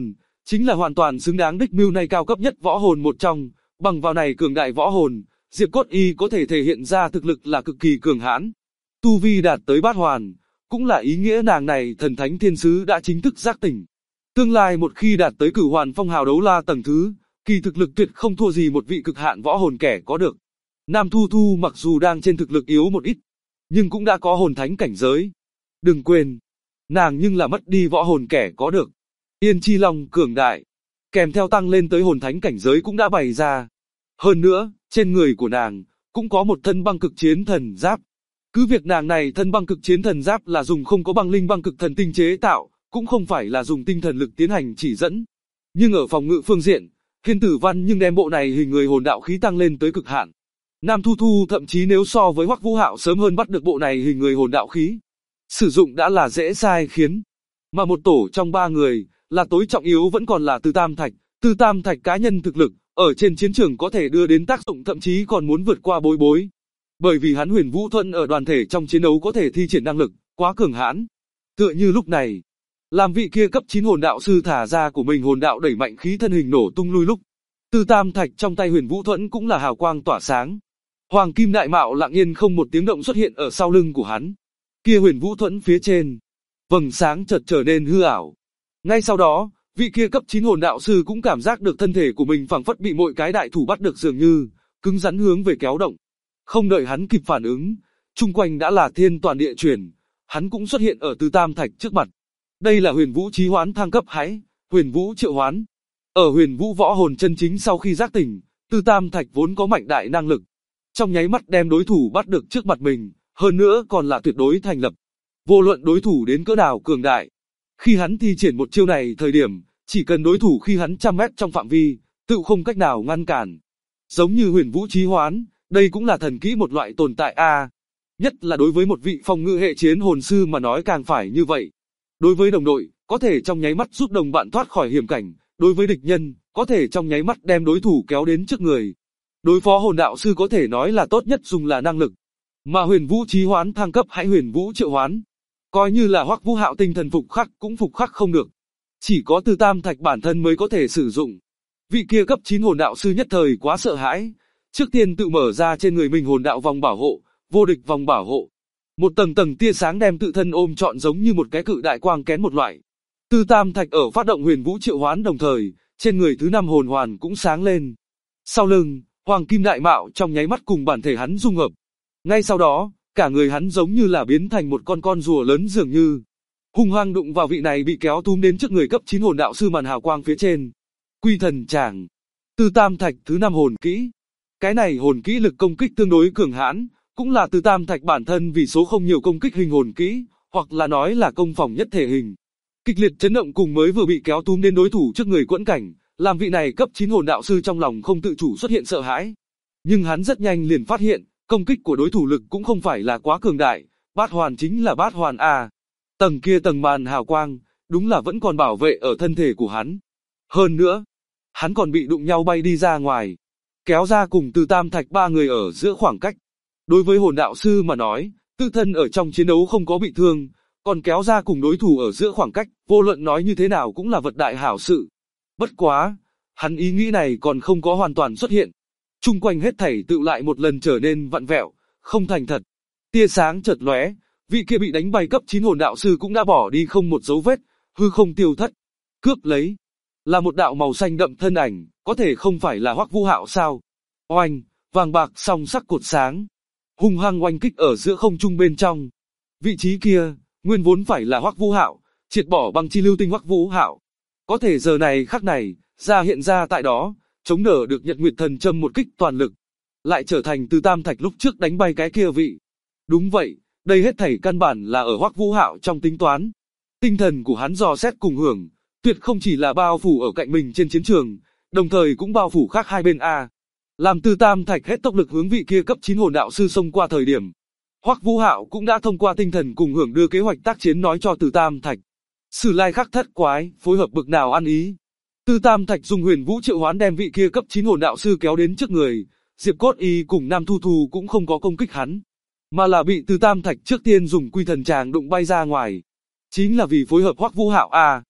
chính là hoàn toàn xứng đáng đích mưu này cao cấp nhất võ hồn một trong, bằng vào này cường đại võ hồn, Diệp Cốt Y có thể thể hiện ra thực lực là cực kỳ cường hãn. Tu vi đạt tới bát hoàn, cũng là ý nghĩa nàng này thần thánh thiên sứ đã chính thức giác tỉnh. Tương lai một khi đạt tới Cửu Hoàn Phong Hào đấu la tầng thứ, kỳ thực lực tuyệt không thua gì một vị cực hạn võ hồn kẻ có được. Nam Thu Thu mặc dù đang trên thực lực yếu một ít, nhưng cũng đã có hồn thánh cảnh giới. Đừng quên, nàng nhưng là mất đi võ hồn kẻ có được. Yên Chi Long cường đại, kèm theo tăng lên tới hồn thánh cảnh giới cũng đã bày ra. Hơn nữa, trên người của nàng, cũng có một thân băng cực chiến thần giáp. Cứ việc nàng này thân băng cực chiến thần giáp là dùng không có băng linh băng cực thần tinh chế tạo, cũng không phải là dùng tinh thần lực tiến hành chỉ dẫn. Nhưng ở phòng ngự phương diện, Hiên Tử Văn nhưng đem bộ này hình người hồn đạo khí tăng lên tới cực hạn. Nam Thu Thu thậm chí nếu so với Hoắc Vũ Hạo sớm hơn bắt được bộ này hình người hồn đạo khí, sử dụng đã là dễ sai khiến. Mà một tổ trong ba người, là tối trọng yếu vẫn còn là Từ Tam Thạch. Từ Tam Thạch cá nhân thực lực, ở trên chiến trường có thể đưa đến tác dụng thậm chí còn muốn vượt qua Bối Bối. Bởi vì hắn Huyền Vũ Thuẫn ở đoàn thể trong chiến đấu có thể thi triển năng lực, quá cường hãn. Tựa như lúc này, làm vị kia cấp 9 hồn đạo sư thả ra của mình hồn đạo đẩy mạnh khí thân hình nổ tung lui lúc. Từ Tam Thạch trong tay Huyền Vũ Thuẫn cũng là hào quang tỏa sáng. Hoàng kim đại mạo lặng yên không một tiếng động xuất hiện ở sau lưng của hắn. Kia Huyền Vũ Thuẫn phía trên, vầng sáng chợt trở nên hư ảo. Ngay sau đó, vị kia cấp 9 hồn đạo sư cũng cảm giác được thân thể của mình phảng phất bị mỗi cái đại thủ bắt được dường như, cứng rắn hướng về kéo động. Không đợi hắn kịp phản ứng, chung quanh đã là thiên toàn địa chuyển, hắn cũng xuất hiện ở Từ Tam Thạch trước mặt. Đây là Huyền Vũ Chí Hoán thăng cấp hãi, Huyền Vũ Triệu Hoán. Ở Huyền Vũ võ hồn chân chính sau khi giác tỉnh, Từ Tam Thạch vốn có mạnh đại năng lực, trong nháy mắt đem đối thủ bắt được trước mặt mình, hơn nữa còn là tuyệt đối thành lập. Vô luận đối thủ đến cỡ nào cường đại, khi hắn thi triển một chiêu này thời điểm, chỉ cần đối thủ khi hắn trăm mét trong phạm vi, tự không cách nào ngăn cản. Giống như Huyền Vũ Chí Hoán, đây cũng là thần kỹ một loại tồn tại a. Nhất là đối với một vị phòng ngự hệ chiến hồn sư mà nói càng phải như vậy. Đối với đồng đội, có thể trong nháy mắt giúp đồng bạn thoát khỏi hiểm cảnh, đối với địch nhân, có thể trong nháy mắt đem đối thủ kéo đến trước người. Đối phó hồn đạo sư có thể nói là tốt nhất dùng là năng lực. Mà Huyền Vũ Chí Hoán thăng cấp hãy Huyền Vũ Triệu Hoán, coi như là Hoắc Vũ Hạo tinh thần phục khắc cũng phục khắc không được. Chỉ có Từ Tam Thạch bản thân mới có thể sử dụng. Vị kia cấp 9 hồn đạo sư nhất thời quá sợ hãi, trước tiên tự mở ra trên người mình hồn đạo vòng bảo hộ, vô địch vòng bảo hộ. Một tầng tầng tia sáng đem tự thân ôm trọn giống như một cái cự đại quang kén một loại. Từ Tam Thạch ở phát động Huyền Vũ Triệu Hoán đồng thời, trên người thứ 5 hồn hoàn cũng sáng lên. Sau lưng, Hoàng Kim Đại Mạo trong nháy mắt cùng bản thể hắn dung hợp. Ngay sau đó, cả người hắn giống như là biến thành một con rùa lớn dường như, hung hăng đụng vào vị này bị kéo túm đến trước người cấp 9 hồn đạo sư màn hào quang phía trên. Quy Thần Trảm. Từ Tam Thạch thứ 5 hồn kỹ. Cái này hồn kỹ lực công kích tương đối cường hãn, cũng là Từ Tam Thạch bản thân vì số không nhiều công kích hình hồn kỹ, hoặc là nói là công phòng nhất thể hình. Kịch liệt chấn động cùng mới vừa bị kéo túm đến đối thủ trước người quẫn cảnh, làm vị này cấp 9 hồn đạo sư trong lòng không tự chủ xuất hiện sợ hãi. Nhưng hắn rất nhanh liền phát hiện, công kích của đối thủ lực cũng không phải là quá cường đại, bát hoàn chính là bát hoàn a. Tầng kia tầng màn hào quang, đúng là vẫn còn bảo vệ ở thân thể của hắn. Hơn nữa, hắn còn bị đụng nhau bay đi ra ngoài, kéo ra cùng Từ Tam Thạch ba người ở giữa khoảng cách. Đối với hồn đạo sư mà nói, tự thân ở trong chiến đấu không có bị thương, còn kéo ra cùng đối thủ ở giữa khoảng cách, vô luận nói như thế nào cũng là vật đại hảo sự. Bất quá, hắn ý nghĩ này còn không có hoàn toàn xuất hiện. Chung quanh hết thảy tự lại một lần trở nên vặn vẹo, không thành thật. Tia sáng chợt lóe, vị kia bị đánh bay cấp 9 hồn đạo sư cũng đã bỏ đi không một dấu vết, hư không tiêu thất. Cướp lấy, là một đạo màu xanh đậm thân ảnh, có thể không phải là Hoắc Vũ Hạo sao? Oanh, vàng bạc song sắc cột sáng, hung hăng oanh kích ở giữa không trung bên trong. Vị trí kia, nguyên vốn phải là Hoắc Vũ Hạo, triệt bỏ băng chi lưu tinh Hoắc Vũ Hạo. Có thể giờ này khắc này, ra hiện ra tại đó, chống đỡ được Nhật Nguyệt Thần Châm một kích toàn lực, lại trở thành Từ Tam Thạch lúc trước đánh bay cái kia vị. Đúng vậy, đây hết thảy căn bản là ở Hoắc Vũ Hạo trong tính toán. Tinh thần của hắn dò xét cùng hưởng, tuyệt không chỉ là bao phủ ở cạnh mình trên chiến trường, đồng thời cũng bao phủ khác hai bên a. Làm Từ Tam Thạch hết tốc lực hướng vị kia cấp 9 hồn đạo sư xông qua thời điểm, Hoắc Vũ Hạo cũng đã thông qua tinh thần cùng hưởng đưa kế hoạch tác chiến nói cho Từ Tam Thạch. Sử lai khắc thất quái, phối hợp bực nào ăn ý. Từ Tam Thạch dùng Huyền Vũ Triệu Hoán đem vị kia cấp 9 hồn đạo sư kéo đến trước người, Diệp Cốt Y cùng Nam Thu Thu cũng không có công kích hắn, mà là bị Từ Tam Thạch trước tiên dùng Quy Thần Tràng đụng bay ra ngoài. Chính là vì phối hợp Hoắc Vũ Hạo a.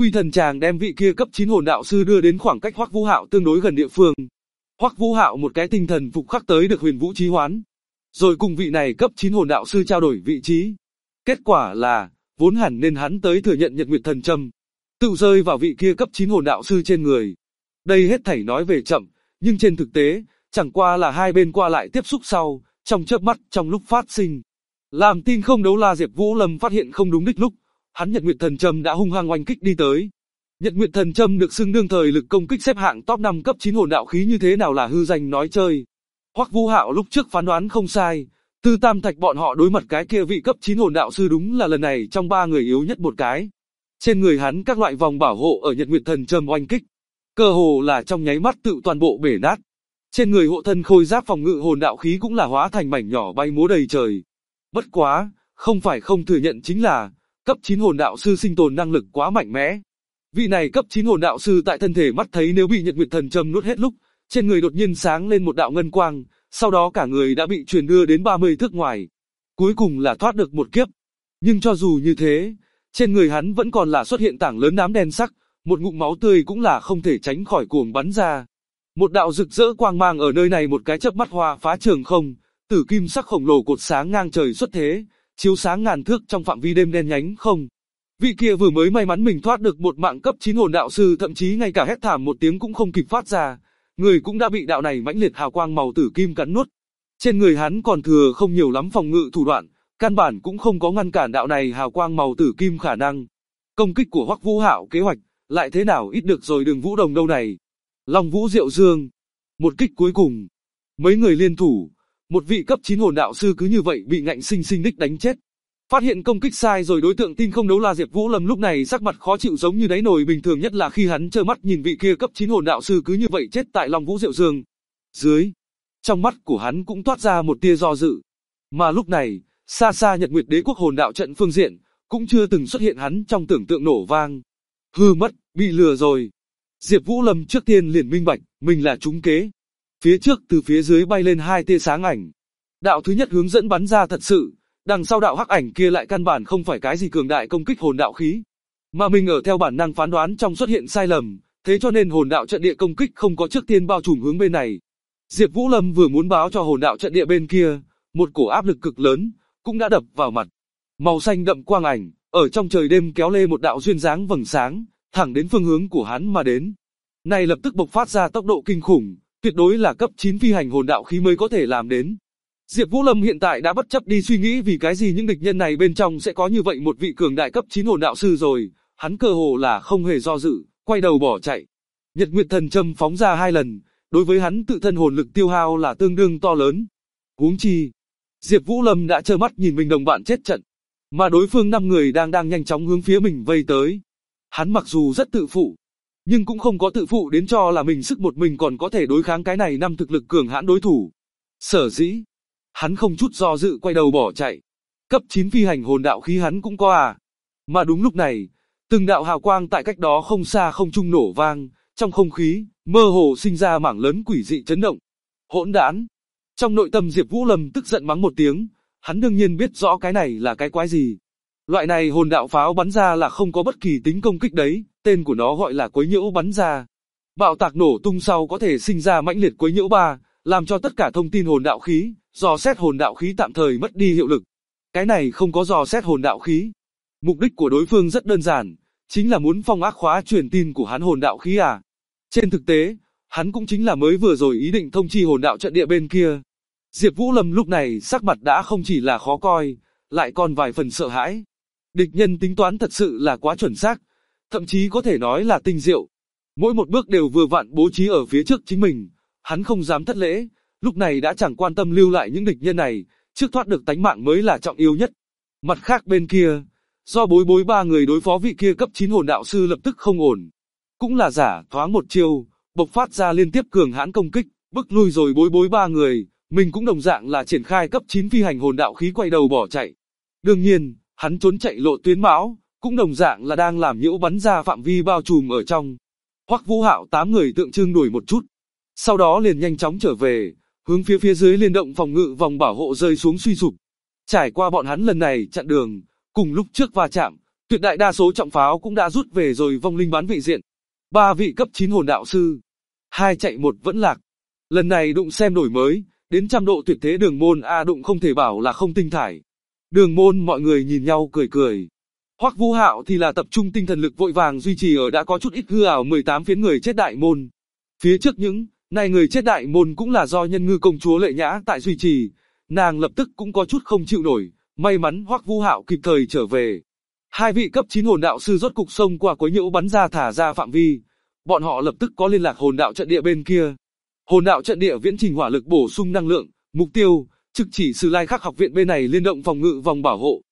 Quy Thần Tràng đem vị kia cấp 9 hồn đạo sư đưa đến khoảng cách Hoắc Vũ Hạo tương đối gần địa phương. Hoắc Vũ Hạo một cái tinh thần phục khắc tới được Huyền Vũ Chí Hoán, rồi cùng vị này cấp 9 hồn đạo sư trao đổi vị trí. Kết quả là, vốn hẳn nên hắn tới thừa nhận Nhật Nguyệt Thần Châm, tự rơi vào vị kia cấp 9 hồn đạo sư trên người. Đây hết thảy nói về chậm, nhưng trên thực tế, chẳng qua là hai bên qua lại tiếp xúc sau, trong chớp mắt trong lúc phát sinh. Làm tin không đấu la Diệp Vũ Lâm phát hiện không đúng đích lúc, hắn Nhật Nguyệt Thần Châm đã hung hăng oanh kích đi tới. Nhật Nguyệt Thần Châm được xưng đương thời lực công kích xếp hạng top 5 cấp 9 hồn đạo khí, như thế nào là hư danh nói chơi. Hoắc Vũ Hạo lúc trước phán đoán không sai, Tư Tam Thạch bọn họ đối mặt cái kia vị cấp 9 hồn đạo sư đúng là lần này trong ba người yếu nhất một cái. Trên người hắn các loại vòng bảo hộ ở Nhật Nguyệt Thần Châm oanh kích, cơ hồ là trong nháy mắt tự toàn bộ bể nát. Trên người hộ thân khôi giáp phòng ngự hồn đạo khí cũng là hóa thành mảnh nhỏ bay múa đầy trời. Bất quá, không phải không thừa nhận chính là, cấp 9 hồn đạo sư sinh tồn năng lực quá mạnh mẽ. Vị này cấp 9 hồn đạo sư tại thân thể mắt thấy nếu bị Nhật Nguyệt Thần Châm nuốt hết lúc, trên người đột nhiên sáng lên một đạo ngân quang, sau đó cả người đã bị truyền đưa đến 30 thước ngoài. Cuối cùng là thoát được một kiếp. Nhưng cho dù như thế, trên người hắn vẫn còn là xuất hiện tảng lớn nám đen sắc, một ngụm máu tươi cũng là không thể tránh khỏi cuồng bắn ra. Một đạo rực rỡ quang mang ở nơi này một cái chớp mắt hoa phá trường không, tử kim sắc khổng lồ cột sáng ngang trời xuất thế, chiếu sáng ngàn thước trong phạm vi đêm đen nhánh không. Vị kia vừa mới may mắn mình thoát được một mạng cấp 9 hồn đạo sư, thậm chí ngay cả hét thảm một tiếng cũng không kịp phát ra, người cũng đã bị đạo này mãnh liệt hào quang màu tử kim cắn nuốt. Trên người hắn còn thừa không nhiều lắm phòng ngự thủ đoạn, căn bản cũng không có ngăn cản đạo này hào quang màu tử kim khả năng. Công kích của Hoắc Vũ Hạo kế hoạch, lại thế nào ít được rồi Đường Vũ Đồng đâu này. Long Vũ Diệu Dương, một kích cuối cùng, mấy người liên thủ, một vị cấp 9 hồn đạo sư cứ như vậy bị ngạnh sinh sinh đích đánh chết. Phát hiện công kích sai rồi, đối tượng tin không đấu la Diệp Vũ Lâm lúc này sắc mặt khó chịu giống như đáy nồi, bình thường nhất là khi hắn trơ mắt nhìn vị kia cấp 9 hồn đạo sư cứ như vậy chết tại Long Vũ Diệu Dương dưới. Trong mắt của hắn cũng toát ra một tia do dự. Mà lúc này, xa xa Nhật Nguyệt Đế Quốc hồn đạo trận phương diện, cũng chưa từng xuất hiện hắn trong tưởng tượng nổ vang. Hư mất, bị lừa rồi. Diệp Vũ Lâm trước tiên liền minh bạch, mình là trúng kế. Phía trước từ phía dưới bay lên hai tia sáng ảnh. Đạo thứ nhất hướng dẫn bắn ra thật sự, đằng sau đạo hắc ảnh kia lại căn bản không phải cái gì cường đại công kích hồn đạo khí, mà mình ở theo bản năng phán đoán trong xuất hiện sai lầm, thế cho nên hồn đạo trận địa công kích không có trước tiên bao trùm hướng bên này. Diệp Vũ Lâm vừa muốn báo cho hồn đạo trận địa bên kia, một cổ áp lực cực lớn cũng đã đập vào mặt. Màu xanh đậm quang ảnh ở trong trời đêm kéo lê một đạo duyên dáng vầng sáng, thẳng đến phương hướng của hắn mà đến. Này lập tức bộc phát ra tốc độ kinh khủng, tuyệt đối là cấp 9 phi hành hồn đạo khí mới có thể làm đến. Diệp Vũ Lâm hiện tại đã bất chấp đi suy nghĩ vì cái gì những địch nhân này bên trong sẽ có như vậy một vị cường đại cấp 9 hồn đạo sư rồi, hắn cơ hồ là không hề do dự, quay đầu bỏ chạy. Nhật Nguyệt Thần Châm phóng ra 2 lần, đối với hắn tự thân hồn lực tiêu hao là tương đương to lớn. Huống chi, Diệp Vũ Lâm đã trơ mắt nhìn mình đồng bạn chết trận, mà đối phương 5 người đang nhanh chóng hướng phía mình vây tới. Hắn mặc dù rất tự phụ, nhưng cũng không có tự phụ đến cho là mình sức một mình còn có thể đối kháng cái này 5 thực lực cường hãn đối thủ. Sở dĩ, hắn không chút do dự quay đầu bỏ chạy. Cấp 9 phi hành hồn đạo khí hắn cũng có à. Mà đúng lúc này, từng đạo hào quang tại cách đó không xa không trung nổ vang, trong không khí, mơ hồ sinh ra mảng lớn quỷ dị chấn động. Hỗn đản! Trong nội tâm Diệp Vũ Lâm tức giận mắng một tiếng, hắn đương nhiên biết rõ cái này là cái quái gì. Loại này hồn đạo pháo bắn ra là không có bất kỳ tính công kích đấy, tên của nó gọi là quấy nhiễu bắn ra. Bạo tạc nổ tung sau có thể sinh ra mãnh liệt quấy nhiễu ba, làm cho tất cả thông tin hồn đạo khí, dò xét hồn đạo khí tạm thời mất đi hiệu lực. Cái này không có dò xét hồn đạo khí. Mục đích của đối phương rất đơn giản, chính là muốn phong ác khóa truyền tin của hắn hồn đạo khí à. Trên thực tế, hắn cũng chính là mới vừa rồi ý định thông chi hồn đạo trận địa bên kia. Diệp Vũ Lâm lúc này sắc mặt đã không chỉ là khó coi, lại còn vài phần sợ hãi. Địch nhân tính toán thật sự là quá chuẩn xác, thậm chí có thể nói là tinh diệu. Mỗi một bước đều vừa vặn bố trí ở phía trước chính mình, hắn không dám thất lễ, lúc này đã chẳng quan tâm lưu lại những địch nhân này, trước thoát được tánh mạng mới là trọng yếu nhất. Mặt khác bên kia, do bối 3 người đối phó vị kia cấp 9 hồn đạo sư lập tức không ổn. Cũng là giả thoáng một chiêu, bộc phát ra liên tiếp cường hãn công kích, bức lui rồi bối 3 người, mình cũng đồng dạng là triển khai cấp 9 phi hành hồn đạo khí quay đầu bỏ chạy. Đương nhiên, hắn trốn chạy lộ tuyến mão, cũng đồng dạng là đang làm nhiễu bắn ra phạm vi bao trùm ở trong. Hoắc Vũ Hạo 8 người tượng trưng đuổi một chút, sau đó liền nhanh chóng trở về, hướng phía dưới liên động phòng ngự vòng bảo hộ rơi xuống suy sụp. Trải qua bọn hắn lần này chặn đường, cùng lúc trước va chạm, Tuyệt đại đa số trọng pháo cũng đã rút về rồi vong linh bán vị diện. 3 vị cấp 9 hồn đạo sư, 2 chạy 1 vẫn lạc. Lần này đụng xem đổi mới, đến trăm độ tuyệt thế đường môn a đụng không thể bảo là không tinh thải. Đường môn mọi người nhìn nhau cười cười. Hoắc Vũ Hạo thì là tập trung tinh thần lực vội vàng duy trì ở đã có chút ít hư ảo 18 phiến người chết đại môn. Phía trước những này người chết đại môn cũng là do nhân ngư công chúa Lệ Nhã tại duy trì, nàng lập tức cũng có chút không chịu nổi, may mắn Hoắc Vũ Hạo kịp thời trở về. 2 vị cấp 9 hồn đạo sư rốt cục xông qua quấy nhiễu bắn ra thả ra phạm vi, bọn họ lập tức có liên lạc hồn đạo trận địa bên kia. Hồn đạo trận địa viễn trình hỏa lực bổ sung năng lượng, mục tiêu, trực chỉ Sử Lai Khắc học viện bên này liên động phòng ngự vòng bảo hộ.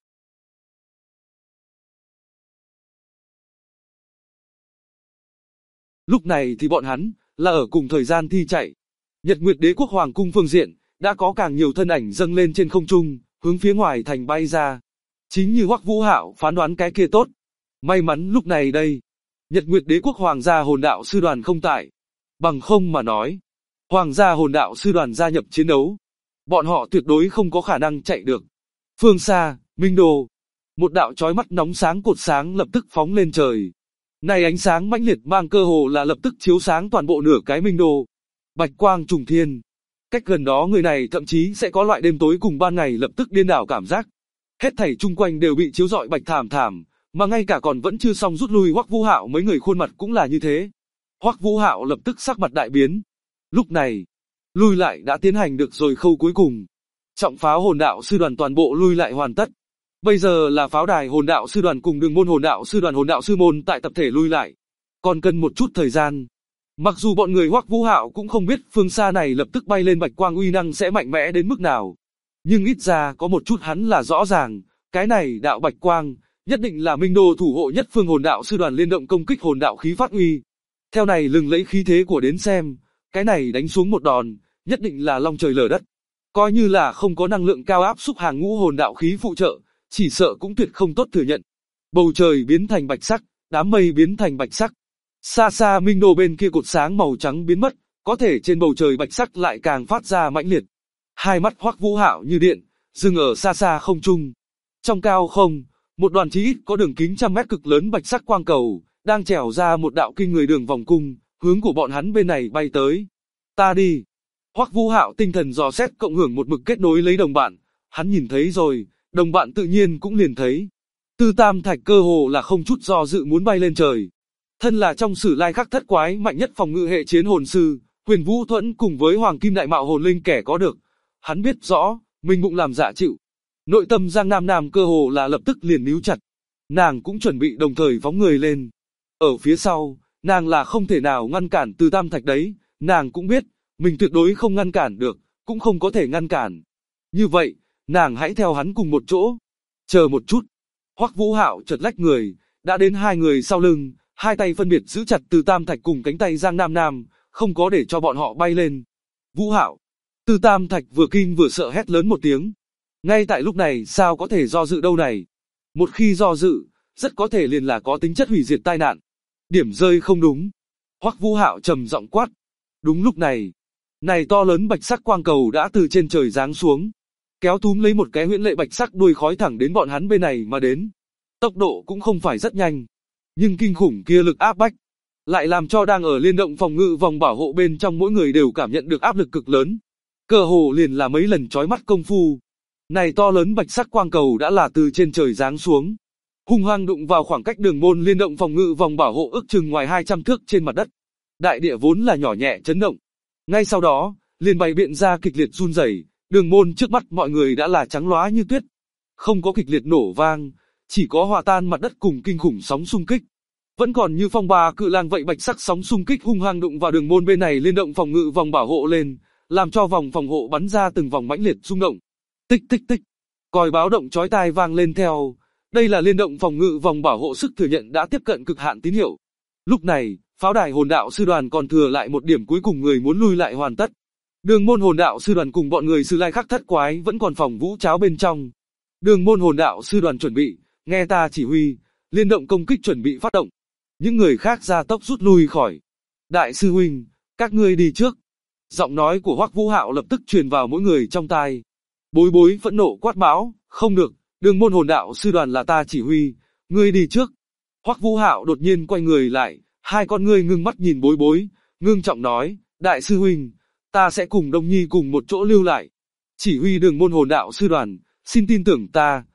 Lúc này thì bọn hắn là ở cùng thời gian thi chạy. Nhật Nguyệt Đế quốc hoàng cung phương diện đã có càng nhiều thân ảnh dâng lên trên không trung, hướng phía ngoài thành bay ra. Chính như Hoắc Vũ Hạo phán đoán cái kia tốt. May mắn lúc này đây, Nhật Nguyệt Đế quốc hoàng gia hồn đạo sư đoàn không tại. Bằng không mà nói, hoàng gia hồn đạo sư đoàn gia nhập chiến đấu, bọn họ tuyệt đối không có khả năng chạy được. Phương xa, Minh Đô, một đạo chói mắt nóng sáng cột sáng lập tức phóng lên trời. Này ánh sáng mãnh liệt mang cơ hồ là lập tức chiếu sáng toàn bộ nửa cái Minh Đô. Bạch quang trùng thiên. Cách gần đó người này thậm chí sẽ có loại đêm tối cùng ban ngày lập tức điên đảo cảm giác. Hết thảy chung quanh đều bị chiếu rọi bạch thảm thảm, mà ngay cả còn vẫn chưa xong rút lui Hoắc Vũ Hạo mấy người khuôn mặt cũng là như thế. Hoắc Vũ Hạo lập tức sắc mặt đại biến. Lúc này, lui lại đã tiến hành được rồi khâu cuối cùng. Trọng pháo hồn đạo sư đoàn toàn bộ lui lại hoàn tất. Bây giờ là pháo đài hồn đạo sư đoàn cùng đường môn hồn đạo sư đoàn hồn đạo sư môn tại tập thể lui lại. Còn cần một chút thời gian. Mặc dù bọn người Hoắc Vũ Hạo cũng không biết phương xa này lập tức bay lên bạch quang uy năng sẽ mạnh mẽ đến mức nào. Nhưng ít ra có một chút hắn là rõ ràng, cái này đạo bạch quang, nhất định là Minh Đô thủ hộ nhất phương hồn đạo sư đoàn liên động công kích hồn đạo khí phát uy. Theo này lừng lẫy khí thế của đến xem, cái này đánh xuống một đòn, nhất định là long trời lở đất. Coi như là không có năng lượng cao áp xúc hàng ngũ hồn đạo khí phụ trợ, chỉ sợ cũng tuyệt không tốt thừa nhận. Bầu trời biến thành bạch sắc, đám mây biến thành bạch sắc. Xa xa Minh Đô bên kia cột sáng màu trắng biến mất, có thể trên bầu trời bạch sắc lại càng phát ra mãnh liệt. Hai mắt Hoắc Vũ Hạo như điện, dừng ở xa xa không trung. Trong cao không, một đoàn chí ít có đường kính trăm mét cực lớn bạch sắc quang cầu, đang trèo ra một đạo kinh người đường vòng cung, hướng của bọn hắn bên này bay tới. Ta đi. Hoắc Vũ Hạo tinh thần dò xét cộng hưởng một mực kết nối lấy đồng bạn, hắn nhìn thấy rồi, đồng bạn tự nhiên cũng liền thấy. Tư Tam Thạch cơ hồ là không chút do dự muốn bay lên trời. Thân là trong Sử Lai Khắc thất quái mạnh nhất phòng ngự hệ chiến hồn sư, Huyền Vũ Thuẫn cùng với Hoàng Kim Đại Mạo hồn linh kẻ có được, hắn biết rõ, mình bụng làm dạ chịu. Nội tâm Giang Nam Nam cơ hồ là lập tức liền níu chặt. Nàng cũng chuẩn bị đồng thời phóng người lên. Ở phía sau, nàng là không thể nào ngăn cản Từ Tam Thạch đấy, nàng cũng biết, mình tuyệt đối không ngăn cản được, cũng không có thể ngăn cản. Như vậy, nàng hãy theo hắn cùng một chỗ. Chờ một chút. Hoắc Vũ Hạo chợt lách người, đã đến hai người sau lưng, hai tay phân biệt giữ chặt Từ Tam Thạch cùng cánh tay Giang Nam Nam, không có để cho bọn họ bay lên. Vũ Hạo. Từ Tam Thạch vừa kinh vừa sợ hét lớn một tiếng. Ngay tại lúc này sao có thể do dự đâu này. Một khi do dự, rất có thể liền là có tính chất hủy diệt tai nạn. Điểm rơi không đúng. Hoắc Vũ Hạo trầm giọng quát. Đúng lúc này, này to lớn bạch sắc quang cầu đã từ trên trời giáng xuống, kéo túm lấy một cái huyễn lệ bạch sắc đuôi khói thẳng đến bọn hắn bên này mà đến. Tốc độ cũng không phải rất nhanh, nhưng kinh khủng kia lực áp bách, lại làm cho đang ở liên động phòng ngự vòng bảo hộ bên trong mỗi người đều cảm nhận được áp lực cực lớn. Cơ hồ liền là mấy lần chói mắt công phu. Này to lớn bạch sắc quang cầu đã là từ trên trời giáng xuống, hung hăng đụng vào khoảng cách đường môn liên động phòng ngự vòng bảo hộ ước chừng ngoài 200 thước trên mặt đất. Đại địa vốn là nhỏ nhẹ chấn động. Ngay sau đó, liền bày biện ra kịch liệt run rẩy, đường môn trước mắt mọi người đã là trắng loá như tuyết. Không có kịch liệt nổ vang, chỉ có hòa tan mặt đất cùng kinh khủng sóng xung kích. Vẫn còn như phong ba cự lang vậy bạch sắc sóng xung kích hung hăng đụng vào đường môn bên này liên động phòng ngự vòng bảo hộ lên, làm cho vòng phòng hộ bắn ra từng vòng mãnh liệt rung động. Tích tích tích. Còi báo động chói tai vang lên theo. Đây là liên động phòng ngự vòng bảo hộ sức thừa nhận đã tiếp cận cực hạn tín hiệu. Lúc này, pháo đài hồn đạo sư đoàn còn thừa lại một điểm cuối cùng người muốn lui lại hoàn tất. Đường môn hồn đạo sư đoàn cùng bọn người Sử Lai Khắc thất quái vẫn còn phòng vũ cháo bên trong. Đường môn hồn đạo sư đoàn chuẩn bị, nghe ta chỉ huy, liên động công kích chuẩn bị phát động. Những người khác ra tốc rút lui khỏi. Đại sư huynh, các ngươi đi trước. Giọng nói của Hoắc Vũ Hạo lập tức truyền vào mỗi người trong tai. Bối bối phẫn nộ quát mão, không được, đường môn hồn đạo sư đoàn là ta chỉ huy, ngươi đi trước. Hoắc Vũ Hạo đột nhiên quay người lại, hai con ngươi ngưng mắt nhìn Bối Bối, ngưng trọng nói, đại sư huynh, ta sẽ cùng Đông Nhi cùng một chỗ lưu lại. Chỉ huy Đường môn hồn đạo sư đoàn, xin tin tưởng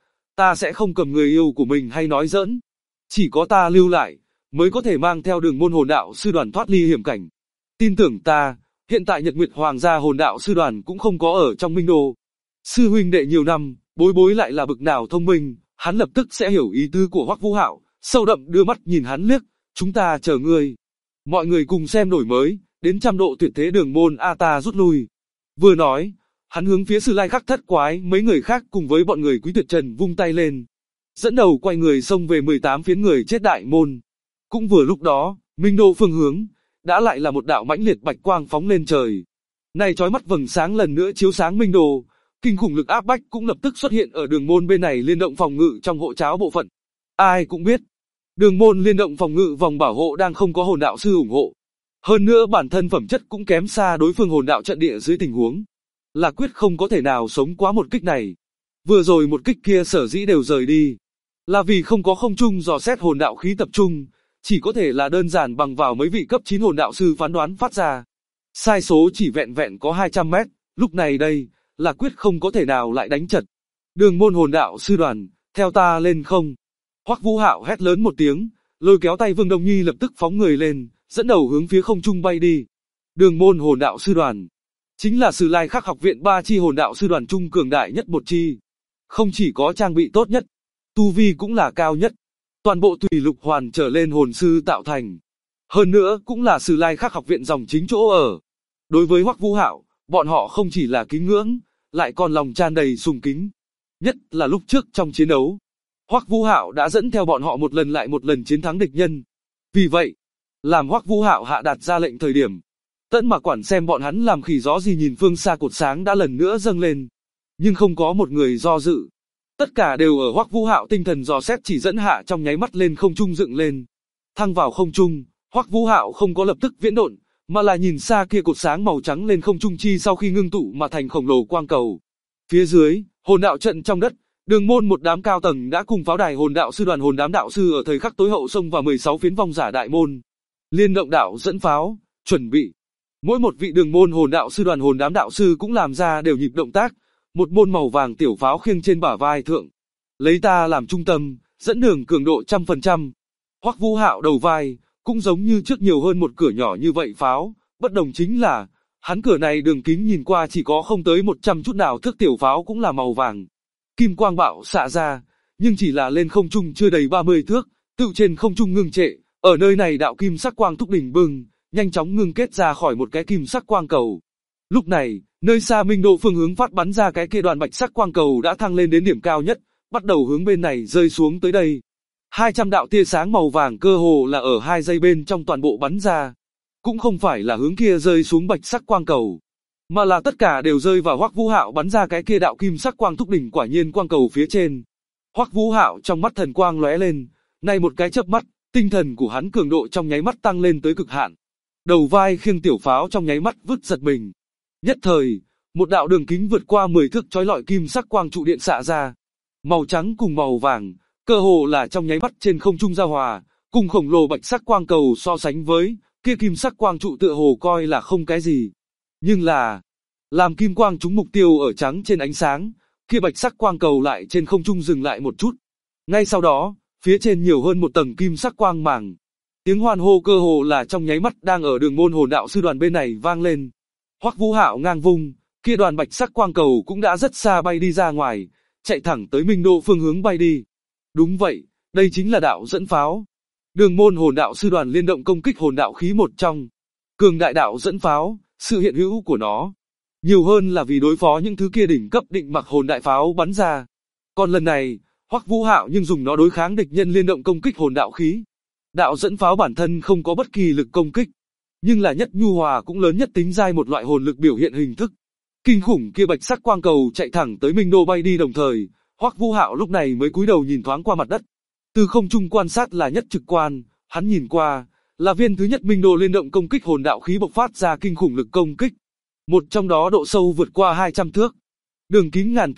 ta sẽ không cầm người yêu của mình hay nói giỡn. Chỉ có ta lưu lại, mới có thể mang theo Đường môn hồn đạo sư đoàn thoát ly hiểm cảnh. Tin tưởng ta, hiện tại Nhật Nguyệt Hoàng gia hồn đạo sư đoàn cũng không có ở trong Minh Đô. Sư huynh đệ nhiều năm, Bối Bối lại là bực nào thông minh, hắn lập tức sẽ hiểu ý tứ của Hoắc Vũ Hạo, sâu đậm đưa mắt nhìn hắn liếc, chúng ta chờ ngươi. Mọi người cùng xem đổi mới, đến trăm độ tuyệt thế Đường môn A ta rút lui. Vừa nói, hắn hướng phía Sử Lai Khắc Thất Quái mấy người khác cùng với bọn người Quý Tuyệt Trần vung tay lên. Dẫn đầu quay người xông về 18 phiến người chết đại môn. Cũng vừa lúc đó, Minh Đô phương hướng, đã lại là một đạo mãnh liệt bạch quang phóng lên trời. Này chói mắt vầng sáng lần nữa chiếu sáng Minh Đô, kinh khủng lực áp bách cũng lập tức xuất hiện ở đường môn bên này liên động phòng ngự trong hộ cháo bộ phận. Ai cũng biết, đường môn liên động phòng ngự vòng bảo hộ đang không có hồn đạo sư ủng hộ. Hơn nữa bản thân phẩm chất cũng kém xa đối phương hồn đạo trận địa dưới tình huống. Là quyết không có thể nào sống quá một kích này. Vừa rồi một kích kia sở dĩ đều rời đi. Là vì không có không trung dò xét hồn đạo khí tập trung, chỉ có thể là đơn giản bằng vào mấy vị cấp 9 hồn đạo sư phán đoán phát ra. Sai số chỉ vẹn vẹn có 200 mét, lúc này đây, là quyết không có thể nào lại đánh chật. Đường môn hồn đạo sư đoàn, theo ta lên không. Hoắc Vũ Hạo hét lớn một tiếng, lôi kéo tay Vương Đông Nhi lập tức phóng người lên, dẫn đầu hướng phía không trung bay đi. Đường môn hồn đạo sư đoàn, chính là Sử Lai Khắc học viện 3 chi hồn đạo sư đoàn trung cường đại nhất một chi. Không chỉ có trang bị tốt nhất, tu vi cũng là cao nhất. Toàn bộ tùy lục hoàn trở lên hồn sư tạo thành. Hơn nữa cũng là Sử Lai Khắc học viện dòng chính chỗ ở. Đối với Hoắc Vũ Hạo, bọn họ không chỉ là kính ngưỡng, lại còn lòng tràn đầy sùng kính. Nhất là lúc trước trong chiến đấu, Hoắc Vũ Hạo đã dẫn theo bọn họ một lần lại một lần chiến thắng địch nhân. Vì vậy, làm Hoắc Vũ Hạo hạ đạt ra lệnh thời điểm, Tẫn Mặc Quản xem bọn hắn làm khỉ gió gì nhìn phương xa cột sáng đã lần nữa dâng lên, nhưng không có một người do dự. Tất cả đều ở Hoắc Vũ Hạo tinh thần dò xét chỉ dẫn hạ trong nháy mắt lên không trung dựng lên. Thăng vào không trung, Hoắc Vũ Hạo không có lập tức viễn độn, mà là nhìn xa kia cột sáng màu trắng lên không trung chi sau khi ngưng tụ mà thành khổng lồ quang cầu. Phía dưới, hồn đạo trận trong đất, đường môn một đám cao tầng đã cùng pháo đài hồn đạo sư đoàn hồn đám đạo sư ở thời khắc tối hậu xông vào 16 phiến vong giả đại môn. Liên động đạo dẫn pháo, chuẩn bị. Mỗi một vị đường môn hồn đạo sư đoàn hồn đám đạo sư cũng làm ra đều nhịp động tác, một môn màu vàng tiểu pháo khiêng trên bả vai thượng. Lấy ta làm trung tâm, dẫn đường cường độ 100%. Hoắc Vũ Hạo đầu vai, cũng giống như trước nhiều hơn một cửa nhỏ như vậy pháo, bất đồng chính là, hắn cửa này đường kính nhìn qua chỉ có không tới 100 chút nào thước tiểu pháo cũng là màu vàng. Kim quang bạo xạ ra, nhưng chỉ là lên không trung chưa đầy 30 thước, tự trên không trung ngưng trệ, ở nơi này đạo kim sắc quang thúc đỉnh bừng, nhanh chóng ngưng kết ra khỏi một cái kim sắc quang cầu. Lúc này, nơi xa Minh Đô phương hướng phát bắn ra cái kia đoàn bạch sắc quang cầu đã thăng lên đến điểm cao nhất, bắt đầu hướng bên này rơi xuống tới đây. 200 đạo tia sáng màu vàng cơ hồ là ở 2 giây bên trong toàn bộ bắn ra. Cũng không phải là hướng kia rơi xuống bạch sắc quang cầu, mà là tất cả đều rơi vào Hoắc Vũ Hạo bắn ra cái kia đạo kim sắc quang thúc đỉnh quả nhiên quang cầu phía trên. Hoắc Vũ Hạo trong mắt thần quang lóe lên, này một cái chớp mắt, tinh thần của hắn cường độ trong nháy mắt tăng lên tới cực hạn. Đầu vai khiêng tiểu pháo trong nháy mắt vứt giật mình. Nhất thời, một đạo đường kính vượt qua 10 thước chói lọi kim sắc quang trụ điện xạ ra. Màu trắng cùng màu vàng, cơ hồ là trong nháy mắt trên không trung giao hòa, cùng khổng lồ bạch sắc quang cầu so sánh với, kia kim sắc quang trụ tựa hồ coi là không cái gì. Nhưng là, làm kim quang trúng mục tiêu ở trắng trên ánh sáng, kia bạch sắc quang cầu lại trên không trung dừng lại một chút. Ngay sau đó, phía trên nhiều hơn một tầng kim sắc quang màng. Tiếng hoan hô cơ hồ là trong nháy mắt đang ở đường môn hồn đạo sư đoàn bên này vang lên. Hoắc Vũ Hạo ngang vung, kia đoàn bạch sắc quang cầu cũng đã rất xa bay đi ra ngoài, chạy thẳng tới Minh Đô phương hướng bay đi. Đúng vậy, đây chính là đạo dẫn pháo. Đường môn hồn đạo sư đoàn liên động công kích hồn đạo khí một trong. Cường đại đạo dẫn pháo, sự hiện hữu của nó nhiều hơn là vì đối phó những thứ kia đỉnh cấp định mặc hồn đại pháo bắn ra. Còn lần này, Hoắc Vũ Hạo nhưng dùng nó đối kháng địch nhân liên động công kích hồn đạo khí. Đạo dẫn pháo bản thân không có bất kỳ lực công kích, nhưng là nhất nhu hòa cũng lớn nhất tính giai một loại hồn lực biểu hiện hình thức. Kinh khủng kia bạch sắc quang cầu chạy thẳng tới Minh Đô bay đi đồng thời, Hoắc Vũ Hạo lúc này mới cúi đầu nhìn thoáng qua mặt đất. Từ không trung quan sát là nhất trực quan, hắn nhìn qua, là viên thứ nhất Minh Đô liên động công kích hồn đạo khí bộc phát ra kinh khủng lực công kích. Một trong đó độ sâu vượt qua 200 thước, đường kính ngàn thước,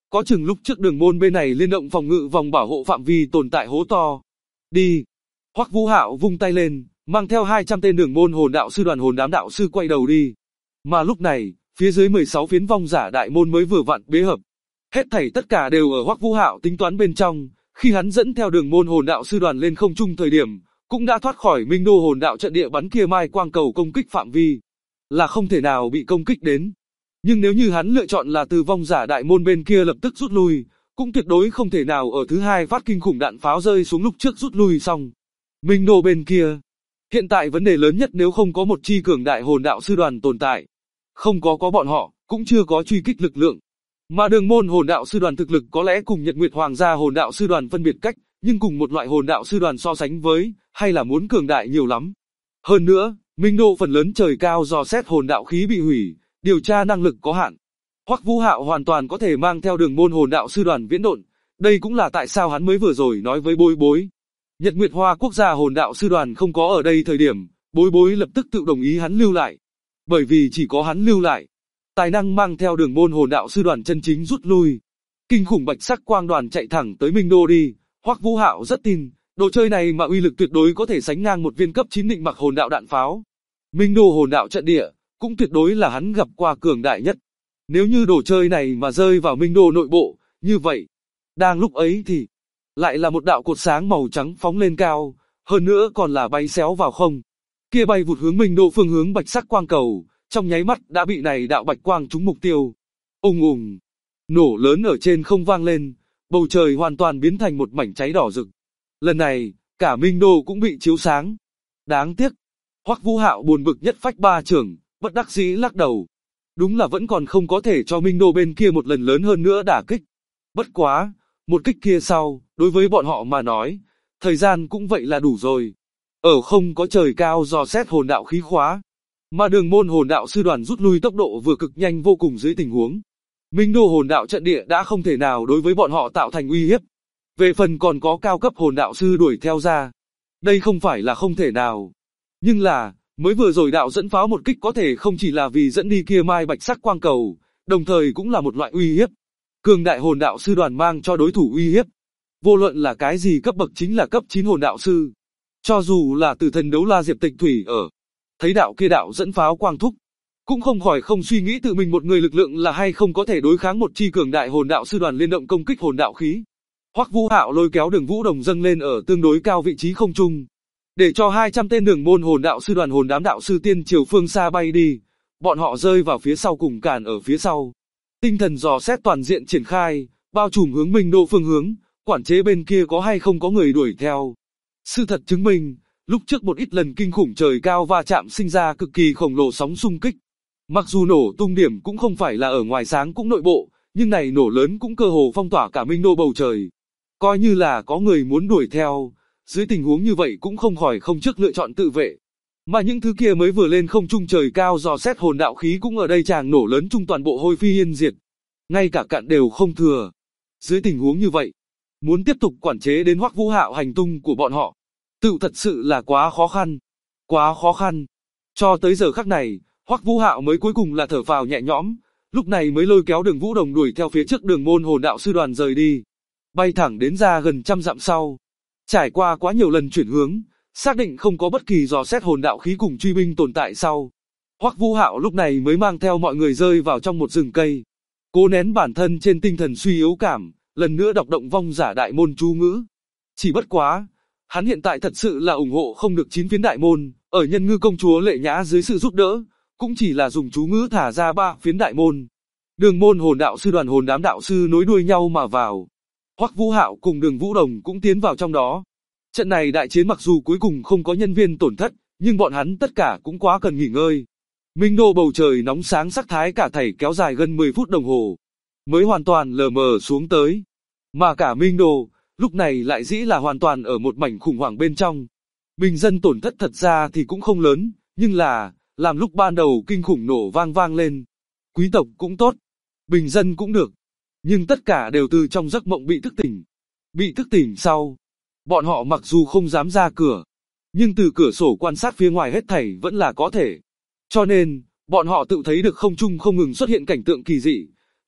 có chừng lúc trước đường môn bên này liên động phòng ngự vòng bảo hộ phạm vi tồn tại hố to. Đi. Hoắc Vũ Hạo vung tay lên, mang theo 200 tên đường môn hồn đạo sư đoàn hồn đám đạo sư quay đầu đi. Mà lúc này, phía dưới 16 phiến vong giả đại môn mới vừa vặn bế hợp. Hết thảy tất cả đều ở Hoắc Vũ Hạo tính toán bên trong, khi hắn dẫn theo đường môn hồn đạo sư đoàn lên không trung thời điểm, cũng đã thoát khỏi Minh Đô hồn đạo trận địa bắn kia mai quang cầu công kích phạm vi, là không thể nào bị công kích đến. Nhưng nếu như hắn lựa chọn là từ vong giả đại môn bên kia lập tức rút lui, cũng tuyệt đối không thể nào ở thứ hai phát kinh khủng đạn pháo rơi xuống lúc trước rút lui xong. Minh Đô bên kia, hiện tại vấn đề lớn nhất nếu không có một chi cường đại hồn đạo sư đoàn tồn tại, không có bọn họ, cũng chưa có truy kích lực lượng. Mà đường môn hồn đạo sư đoàn thực lực có lẽ cùng Nhật Nguyệt Hoàng gia hồn đạo sư đoàn phân biệt cách, nhưng cùng một loại hồn đạo sư đoàn so sánh với, hay là muốn cường đại nhiều lắm. Hơn nữa, Minh Đô phần lớn trời cao dò xét hồn đạo khí bị hủy, điều tra năng lực có hạn. Hoắc Vũ Hạo hoàn toàn có thể mang theo đường môn hồn đạo sư đoàn viễn độn, đây cũng là tại sao hắn mới vừa rồi nói với Bối Bối. Nhật Nguyệt Hoa quốc gia hồn đạo sư đoàn không có ở đây thời điểm, Bối Bối lập tức tự đồng ý hắn lưu lại. Bởi vì chỉ có hắn lưu lại, tài năng mang theo đường môn hồn đạo sư đoàn chân chính rút lui. Kinh khủng bạch sắc quang đoàn chạy thẳng tới Minh Đô đi, Hoắc Vũ Hạo rất tin, đồ chơi này mà uy lực tuyệt đối có thể sánh ngang một viên cấp 9 định mặc hồn đạo đạn pháo. Minh Đô hồn đạo trận địa, cũng tuyệt đối là hắn gặp qua cường đại nhất. Nếu như đồ chơi này mà rơi vào Minh Đô nội bộ, như vậy, đang lúc ấy thì, lại là một đạo cột sáng màu trắng phóng lên cao, hơn nữa còn là bay xéo vào không. Kia bay vụt hướng Minh Đô phương hướng bạch sắc quang cầu, trong nháy mắt đã bị này đạo bạch quang trúng mục tiêu. Ùng ùng, nổ lớn ở trên không vang lên, bầu trời hoàn toàn biến thành một mảnh cháy đỏ rực. Lần này, cả Minh Đô cũng bị chiếu sáng. Đáng tiếc, Hoắc Vũ Hạo buồn bực nhất phách ba trưởng, bất đắc dĩ lắc đầu. Đúng là vẫn còn không có thể cho Minh Đô bên kia một lần lớn hơn nữa đả kích. Bất quá, một kích kia sau, đối với bọn họ mà nói, thời gian cũng vậy là đủ rồi. Ở không có trời cao dò xét hồn đạo khí khóa, mà đường môn hồn đạo sư đoàn rút lui tốc độ vừa cực nhanh vô cùng dưới tình huống, Minh Đô hồn đạo trận địa đã không thể nào đối với bọn họ tạo thành uy hiếp. Về phần còn có cao cấp hồn đạo sư đuổi theo ra, đây không phải là không thể nào. Nhưng là, mới vừa rồi đạo dẫn pháo một kích có thể không chỉ là vì dẫn đi kia mai bạch sắc quang cầu, đồng thời cũng là một loại uy hiếp. Cường đại hồn đạo sư đoàn mang cho đối thủ uy hiếp. Vô luận là cái gì cấp bậc chính là cấp 9 hồn đạo sư. Cho dù là từ thần đấu la Diệp Tịch Thủy ở, thấy đạo kia đạo dẫn pháo quang thúc, cũng không khỏi không suy nghĩ tự mình một người lực lượng là hay không có thể đối kháng một chi cường đại hồn đạo sư đoàn liên động công kích hồn đạo khí. Hoắc Vũ Hạo lôi kéo Đường Vũ Đồng dâng lên ở tương đối cao vị trí không trung, để cho 200 tên đường môn hồn đạo sư đoàn hồn đám đạo sư tiên triều phương xa bay đi, bọn họ rơi vào phía sau cùng cản ở phía sau. Tinh thần dò xét toàn diện triển khai, bao trùm hướng Minh Đô phương hướng, quản chế bên kia có hay không có người đuổi theo. Sự thật chứng minh, lúc trước một ít lần kinh khủng trời cao va chạm sinh ra cực kỳ khổng lồ sóng xung kích. Mặc dù nổ tung điểm cũng không phải là ở ngoài sáng cũng nội bộ, nhưng này nổ lớn cũng cơ hồ phong tỏa cả Minh Đô bầu trời. Coi như là có người muốn đuổi theo, dưới tình huống như vậy cũng không khỏi không trước lựa chọn tự vệ. Mà những thứ kia mới vừa lên không trung trời cao dò xét hồn đạo khí cũng ở đây chàng nổ lớn chung toàn bộ hôi phi yên diệt. Ngay cả cạn đều không thừa. Dưới tình huống như vậy, muốn tiếp tục quản chế đến Hoắc Vũ Hạo hành tung của bọn họ, tự thật sự là quá khó khăn. Quá khó khăn. Cho tới giờ khắc này, Hoắc Vũ Hạo mới cuối cùng là thở phào nhẹ nhõm, lúc này mới lôi kéo Đường Vũ Đồng đuổi theo phía trước đường môn hồn đạo sư đoàn rời đi. Bay thẳng đến ra gần 100 dặm sau. Trải qua quá nhiều lần chuyển hướng, xác định không có bất kỳ dò xét hồn đạo khí cùng truy binh tồn tại sau. Hoắc Vũ Hạo lúc này mới mang theo mọi người rơi vào trong một rừng cây. Cố nén bản thân trên tinh thần suy yếu cảm, lần nữa đọc động vong giả đại môn chú ngữ. Chỉ bất quá, hắn hiện tại thật sự là ủng hộ không được 9 phiến đại môn, ở Nhân Ngư công chúa Lệ Nhã dưới sự giúp đỡ, cũng chỉ là dùng chú ngữ thả ra 3 phiến đại môn. Đường môn hồn đạo sư đoàn hồn đám đạo sư nối đuôi nhau mà vào. Hoắc Vũ Hạo cùng Đường Vũ Đồng cũng tiến vào trong đó. Trận này đại chiến mặc dù cuối cùng không có nhân viên tổn thất, nhưng bọn hắn tất cả cũng quá cần nghỉ ngơi. Minh Đô bầu trời nóng sáng sắc thái cả thảy kéo dài gần 10 phút đồng hồ, mới hoàn toàn lờ mờ xuống tới. Mà cả Minh Đô, lúc này lại dĩ là hoàn toàn ở một mảnh khủng hoảng bên trong. Bình dân tổn thất thật ra thì cũng không lớn, nhưng là, làm lúc ban đầu kinh khủng nổ vang lên. Quý tộc cũng tốt, bình dân cũng được, nhưng tất cả đều từ trong giấc mộng bị thức tỉnh. Bị thức tỉnh sau, bọn họ mặc dù không dám ra cửa, nhưng từ cửa sổ quan sát phía ngoài hết thảy vẫn là có thể. Cho nên, bọn họ tự thấy được không trung không ngừng xuất hiện cảnh tượng kỳ dị,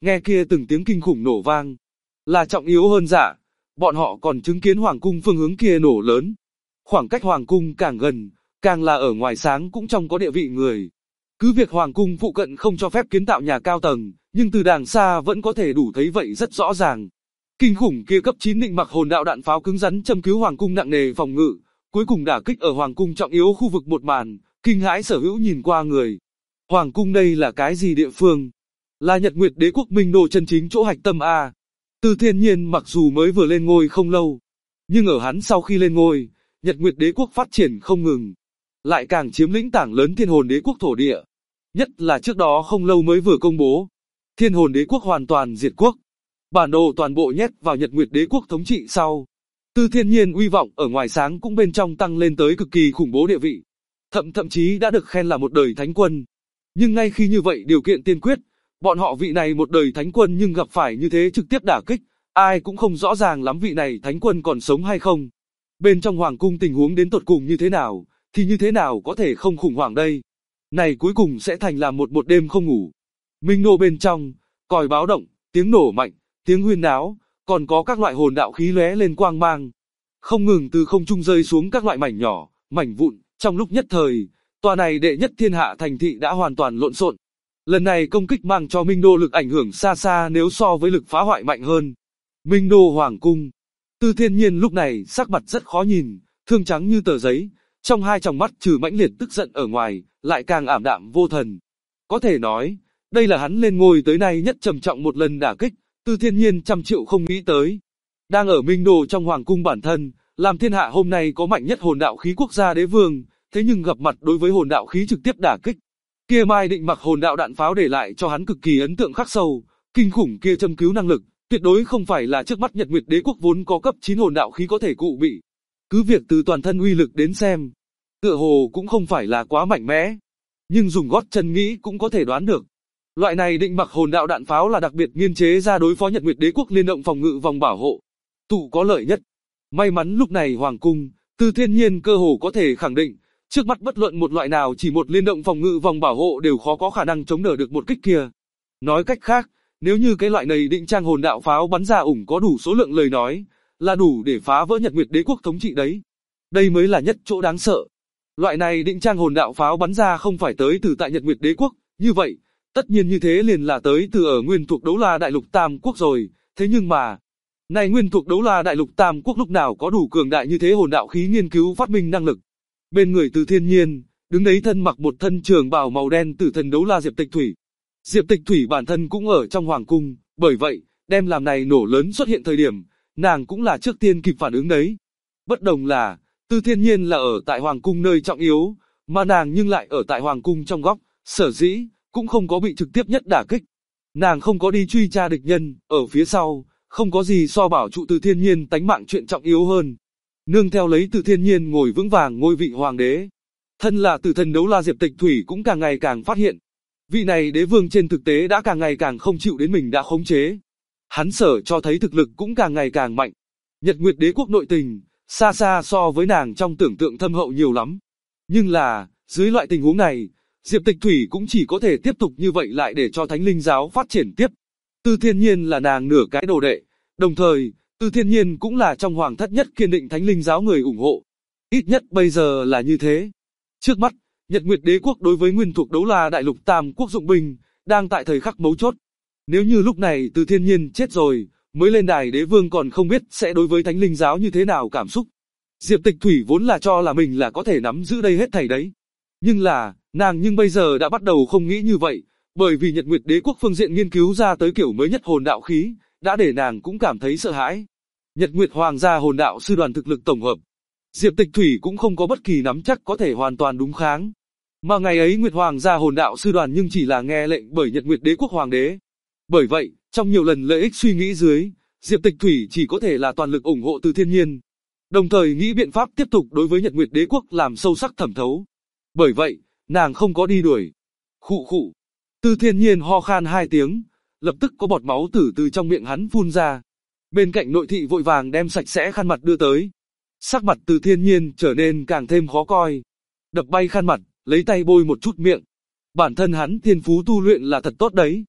nghe kia từng tiếng kinh khủng nổ vang. Là trọng yếu hơn dạ, bọn họ còn chứng kiến hoàng cung phương hướng kia nổ lớn. Khoảng cách hoàng cung càng gần, càng là ở ngoài sáng cũng trong có địa vị người. Cứ việc hoàng cung phụ cận không cho phép kiến tạo nhà cao tầng, nhưng từ đàng xa vẫn có thể đủ thấy vậy rất rõ ràng. Kinh khủng kia cấp 9 định mặc hồn đạo đạn pháo cứng rắn châm cứu hoàng cung nặng nề phòng ngự, cuối cùng đả kích ở hoàng cung trọng yếu khu vực một màn, kinh hãi sở hữu nhìn qua người. Hoàng cung đây là cái gì địa phương? Là Nhật Nguyệt Đế quốc Minh Đô chân chính chỗ hạch tâm a. Từ Thiên Nhiên mặc dù mới vừa lên ngôi không lâu, nhưng ở hắn sau khi lên ngôi, Nhật Nguyệt Đế quốc phát triển không ngừng, lại càng chiếm lĩnh tảng lớn Thiên Hồn Đế quốc thổ địa. Nhất là trước đó không lâu mới vừa công bố, Thiên Hồn Đế quốc hoàn toàn diệt quốc, bản đồ toàn bộ nhét vào Nhật Nguyệt Đế quốc thống trị sau. Từ Thiên Nhiên uy vọng ở ngoài sáng cũng bên trong tăng lên tới cực kỳ khủng bố địa vị, thậm chí đã được khen là một đời thánh quân. Nhưng ngay khi như vậy điều kiện tiên quyết, bọn họ vị này một đời thánh quân nhưng gặp phải như thế trực tiếp đả kích, ai cũng không rõ ràng lắm vị này thánh quân còn sống hay không. Bên trong hoàng cung tình huống đến tột cùng như thế nào, thì như thế nào có thể không khủng hoảng đây. Này cuối cùng sẽ thành là một đêm không ngủ. Minh Đô bên trong, còi báo động, tiếng nổ mạnh, tiếng huyên náo, còn có các loại hồn đạo khí lóe lên quang mang. Không ngừng từ không trung rơi xuống các loại mảnh nhỏ, mảnh vụn, trong lúc nhất thời, tòa này đệ nhất thiên hạ thành thị đã hoàn toàn lộn xộn. Lần này công kích mang cho Minh Đô lực ảnh hưởng xa xa nếu so với lực phá hoại mạnh hơn. Minh Đô Hoàng Cung. Từ Thiên Nhiên lúc này sắc mặt rất khó nhìn, thương trắng như tờ giấy, trong hai tròng mắt trừ mãnh liệt tức giận ở ngoài, lại càng ảm đạm vô thần. Có thể nói, đây là hắn lên ngôi tới nay nhất trầm trọng một lần đả kích, Từ Thiên Nhiên trăm triệu không nghĩ tới. Đang ở Minh Đô trong Hoàng Cung bản thân, làm thiên hạ hôm nay có mạnh nhất hồn đạo khí quốc gia đế vương, thế nhưng gặp mặt đối với hồn đạo khí trực tiếp đả kích. Kia Mai Định mặc hồn đạo đạn pháo để lại cho hắn cực kỳ ấn tượng khắc sâu, kinh khủng kia châm cứu năng lực, tuyệt đối không phải là trước mắt Nhật Nguyệt Đế quốc vốn có cấp 9 hồn đạo khí có thể cụ bị. Cứ việc từ toàn thân uy lực đến xem, tựa hồ cũng không phải là quá mạnh mẽ, nhưng dùng gót chân nghĩ cũng có thể đoán được. Loại này định mặc hồn đạo đạn pháo là đặc biệt nghiên chế ra đối phó Nhật Nguyệt Đế quốc liên động phòng ngự vòng bảo hộ, tụ có lợi nhất. May mắn lúc này Hoàng Cung, Từ Thiên Nhiên cơ hồ có thể khẳng định, trước mắt bất luận một loại nào chỉ một liên động phòng ngự vòng bảo hộ đều khó có khả năng chống đỡ được một kích kia. Nói cách khác, nếu như cái loại này định trang hồn đạo pháo bắn ra ủng có đủ số lượng lời nói, là đủ để phá vỡ Nhật Nguyệt Đế quốc thống trị đấy. Đây mới là nhất chỗ đáng sợ. Loại này định trang hồn đạo pháo bắn ra không phải tới từ tại Nhật Nguyệt Đế quốc, như vậy, tất nhiên như thế liền là tới từ ở nguyên thuộc Đấu La Đại Lục Tam Quốc rồi, thế nhưng mà, này nguyên thuộc Đấu La Đại Lục Tam Quốc lúc nào có đủ cường đại như thế hồn đạo khí nghiên cứu phát minh năng lực. Bên người Từ Thiên Nhiên, đứng đấy thân mặc một thân trường bào màu đen Tử Thần Đấu La Diệp Tịch Thủy. Diệp Tịch Thủy bản thân cũng ở trong Hoàng Cung, bởi vậy, đem làm này nổ lớn xuất hiện thời điểm, nàng cũng là trước tiên kịp phản ứng đấy. Bất đồng là, Từ Thiên Nhiên là ở tại Hoàng Cung nơi trọng yếu, mà nàng nhưng lại ở tại Hoàng Cung trong góc, sở dĩ, cũng không có bị trực tiếp nhất đả kích. Nàng không có đi truy tra địch nhân, ở phía sau, không có gì so bảo trụ Từ Thiên Nhiên tánh mạng chuyện trọng yếu hơn. Nương theo lấy Từ Thiên Nhiên ngồi vững vàng ngôi vị hoàng đế. Thân là Tử Thần Đấu La Diệp Tịch Thủy cũng càng ngày càng phát hiện. Vị này đế vương trên thực tế đã càng ngày càng không chịu đến mình đã khống chế. Hắn sở cho thấy thực lực cũng càng ngày càng mạnh. Nhật Nguyệt Đế quốc nội tình, xa xa so với nàng trong tưởng tượng thâm hậu nhiều lắm. Nhưng là, dưới loại tình huống này, Diệp Tịch Thủy cũng chỉ có thể tiếp tục như vậy lại để cho Thánh Linh giáo phát triển tiếp. Từ Thiên Nhiên là nàng nửa cái đồ đệ, đồng thời, Từ Thiên Nhiên cũng là trong hoàng thất nhất kiên định Thánh Linh giáo người ủng hộ. Ít nhất bây giờ là như thế. Trước mắt, Nhật Nguyệt Đế quốc đối với nguyên thuộc Đấu La Đại Lục Tam Quốc dụng binh, đang tại thời khắc mấu chốt. Nếu như lúc này Từ Thiên Nhiên chết rồi, mới lên đài đế vương còn không biết sẽ đối với Thánh Linh giáo như thế nào cảm xúc. Diệp Tịch Thủy vốn là cho là mình là có thể nắm giữ đây hết thảy đấy. Nhưng là, nàng bây giờ đã bắt đầu không nghĩ như vậy, bởi vì Nhật Nguyệt Đế quốc phương diện nghiên cứu ra tới kiểu mới nhất hồn đạo khí, đã để nàng cũng cảm thấy sợ hãi. Nhật Nguyệt Hoàng gia hồn đạo sư đoàn thực lực tổng hợp, Diệp Tịch Thủy cũng không có bất kỳ nắm chắc có thể hoàn toàn đúng kháng. Mà ngày ấy Nguyệt Hoàng gia hồn đạo sư đoàn nhưng chỉ là nghe lệnh bởi Nhật Nguyệt Đế quốc hoàng đế. Bởi vậy, trong nhiều lần lợi ích suy nghĩ dưới, Diệp Tịch Thủy chỉ có thể là toàn lực ủng hộ Từ Thiên Nhiên, đồng thời nghĩ biện pháp tiếp tục đối với Nhật Nguyệt Đế quốc làm sâu sắc thẩm thấu. Bởi vậy, nàng không có đi đuổi. Khụ khụ. Từ Thiên Nhiên ho khan hai tiếng, lập tức có bọt máu từ trong miệng hắn phun ra. Bên cạnh nội thị vội vàng đem sạch sẽ khăn mặt đưa tới. Sắc mặt Từ Thiên Nhiên trở nên càng thêm khó coi. Đập bay khăn mặt, lấy tay bôi một chút miệng. Bản thân hắn thiên phú tu luyện là thật tốt đấy.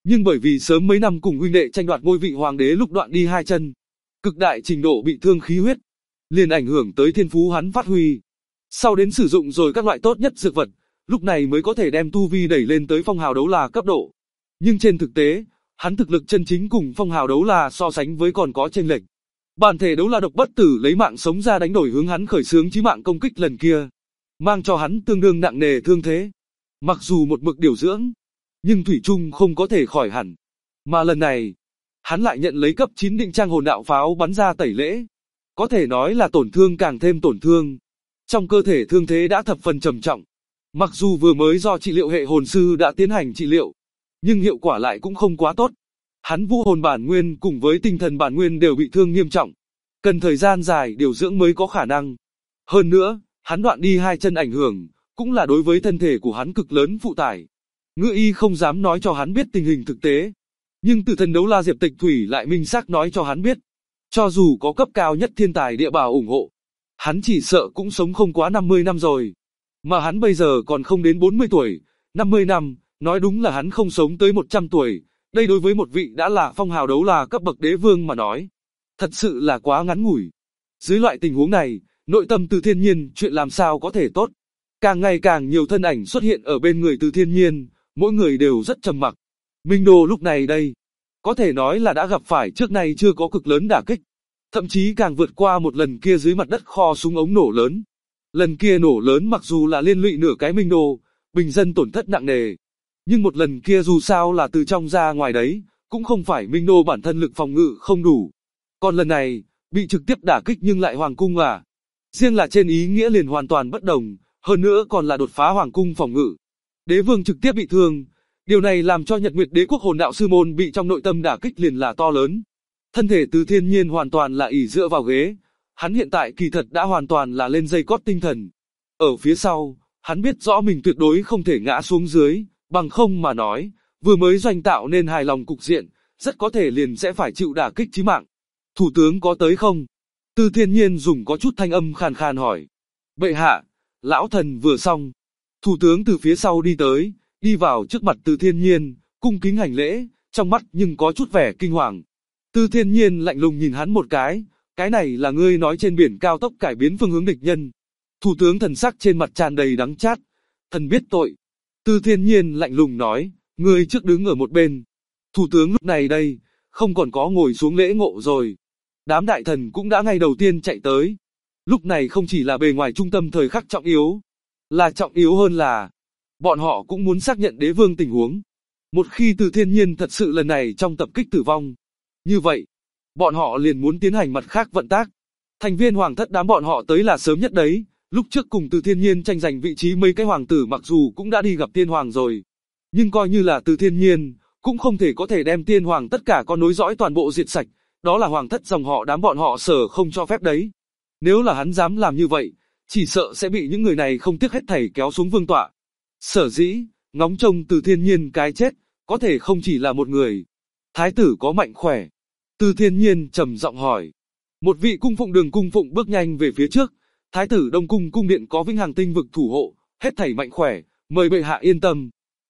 Nhưng bởi vì sớm mấy năm cùng huynh đệ tranh đoạt ngôi vị hoàng đế lúc đoạn đi hai chân, cực đại trình độ bị thương khí huyết, liền ảnh hưởng tới thiên phú hắn phát huy. Sau đến sử dụng rồi các loại tốt nhất dược vật, lúc này mới có thể đem tu vi đẩy lên tới phong hào đấu la cấp độ. Nhưng trên thực tế, hắn thực lực chân chính cùng phong hào đấu la so sánh với còn có chênh lệch. Bản thể đấu la độc bất tử lấy mạng sống ra đánh đổi hướng hắn khởi xướng chí mạng công kích lần kia, mang cho hắn tương đương nặng nề thương thế. Mặc dù một mực điều dưỡng, nhưng thủy chung không có thể khỏi hẳn. Mà lần này, hắn lại nhận lấy cấp 9 định trang hồn đạo pháo bắn ra tẩy lễ. Có thể nói là tổn thương càng thêm tổn thương. Trong cơ thể thương thế đã thập phần trầm trọng. Mặc dù vừa mới do trị liệu hệ hồn sư đã tiến hành trị liệu, nhưng hiệu quả lại cũng không quá tốt. Hắn vũ hồn bản nguyên cùng với tinh thần bản nguyên đều bị thương nghiêm trọng. Cần thời gian dài điều dưỡng mới có khả năng. Hơn nữa, hắn đoạn đi hai chân ảnh hưởng, cũng là đối với thân thể của hắn cực lớn phụ tải. Ngự y không dám nói cho hắn biết tình hình thực tế. Nhưng tử thần đấu la Diệp Tịch Thủy lại minh xác nói cho hắn biết. Cho dù có cấp cao nhất thiên tài địa bảo ủng hộ, hắn chỉ sợ cũng sống không quá 50 năm rồi. Mà hắn bây giờ còn không đến 40 tuổi, 50 năm, nói đúng là hắn không sống tới 100 tuổi. Đây đối với một vị đã là phong hào đấu la cấp bậc đế vương mà nói, thật sự là quá ngắn ngủi. Dưới loại tình huống này, nội tâm Từ Thiên Nhiên chuyện làm sao có thể tốt. Càng ngày càng nhiều thân ảnh xuất hiện ở bên người Từ Thiên Nhiên, mỗi người đều rất trầm mặc. Minh Đô lúc này đây, có thể nói là đã gặp phải trước nay chưa có cực lớn đả kích. Thậm chí càng vượt qua một lần kia dưới mặt đất kho súng ống nổ lớn. Lần kia nổ lớn mặc dù là liên lụy nửa cái Minh Đô, bình dân tổn thất nặng nề. Nhưng một lần kia dù sao là từ trong ra ngoài đấy, cũng không phải Minh Đô bản thân lực phòng ngự không đủ. Còn lần này, bị trực tiếp đả kích nhưng lại hoàng cung à. Riêng là trên ý nghĩa liền hoàn toàn bất đồng, hơn nữa còn là đột phá hoàng cung phòng ngự. Đế vương trực tiếp bị thương, điều này làm cho Nhật Nguyệt Đế quốc hồn đạo sư môn bị trong nội tâm đả kích liền là to lớn. Thân thể Từ Thiên Nhiên hoàn toàn là ỷ dựa vào ghế, hắn hiện tại kỳ thật đã hoàn toàn là lên dây cót tinh thần. Ở phía sau, hắn biết rõ mình tuyệt đối không thể ngã xuống dưới, bằng không mà nói, vừa mới doanh tạo nên hài lòng cục diện, rất có thể liền sẽ phải chịu đả kích chí mạng. Thủ tướng có tới không? Từ Thiên Nhiên dùng có chút thanh âm khàn khàn hỏi. Bệ hạ, lão thần vừa xong. Thủ tướng từ phía sau đi tới, đi vào trước mặt Từ Thiên Nhiên, cung kính hành lễ, trong mắt nhưng có chút vẻ kinh hoàng. Từ Thiên Nhiên lạnh lùng nhìn hắn một cái này là ngươi nói trên biển cao tốc cải biến phương hướng địch nhân. Thủ tướng thần sắc trên mặt tràn đầy đắng chát, thần biết tội. Từ Thiên Nhiên lạnh lùng nói, ngươi trước đứng ở một bên. Thủ tướng lúc này đây, không còn có ngồi xuống lễ ngộ rồi. Đám đại thần cũng đã ngay đầu tiên chạy tới. Lúc này không chỉ là bề ngoài trung tâm thời khắc trọng yếu, là trọng yếu hơn là, bọn họ cũng muốn xác nhận đế vương tình huống. Một khi Từ Thiên Nhiên thật sự lần này trong tập kích tử vong, như vậy, bọn họ liền muốn tiến hành mặt khác vận tác. Thành viên hoàng thất đám bọn họ tới là sớm nhất đấy, lúc trước cùng Từ Thiên Nhiên tranh giành vị trí mấy cái hoàng tử mặc dù cũng đã đi gặp tiên hoàng rồi. Nhưng coi như là Từ Thiên Nhiên, cũng không thể có thể đem tiên hoàng tất cả con nối dõi toàn bộ diệt sạch, đó là hoàng thất dòng họ đám bọn họ sở không cho phép đấy. Nếu là hắn dám làm như vậy, chỉ sợ sẽ bị những người này không tiếc hết thảy kéo xuống vương tọa. Sở dĩ, ngóng trông Từ Thiên Nhiên cái chết, có thể không chỉ là một người. Thái tử có mạnh khỏe? Từ Thiên Nhiên trầm giọng hỏi. Một vị cung phụng Đường cung phụng bước nhanh về phía trước. Thái tử Đông cung cung điện có vĩnh hằng tinh vực thủ hộ, hết thảy mạnh khỏe, mời bệ hạ yên tâm.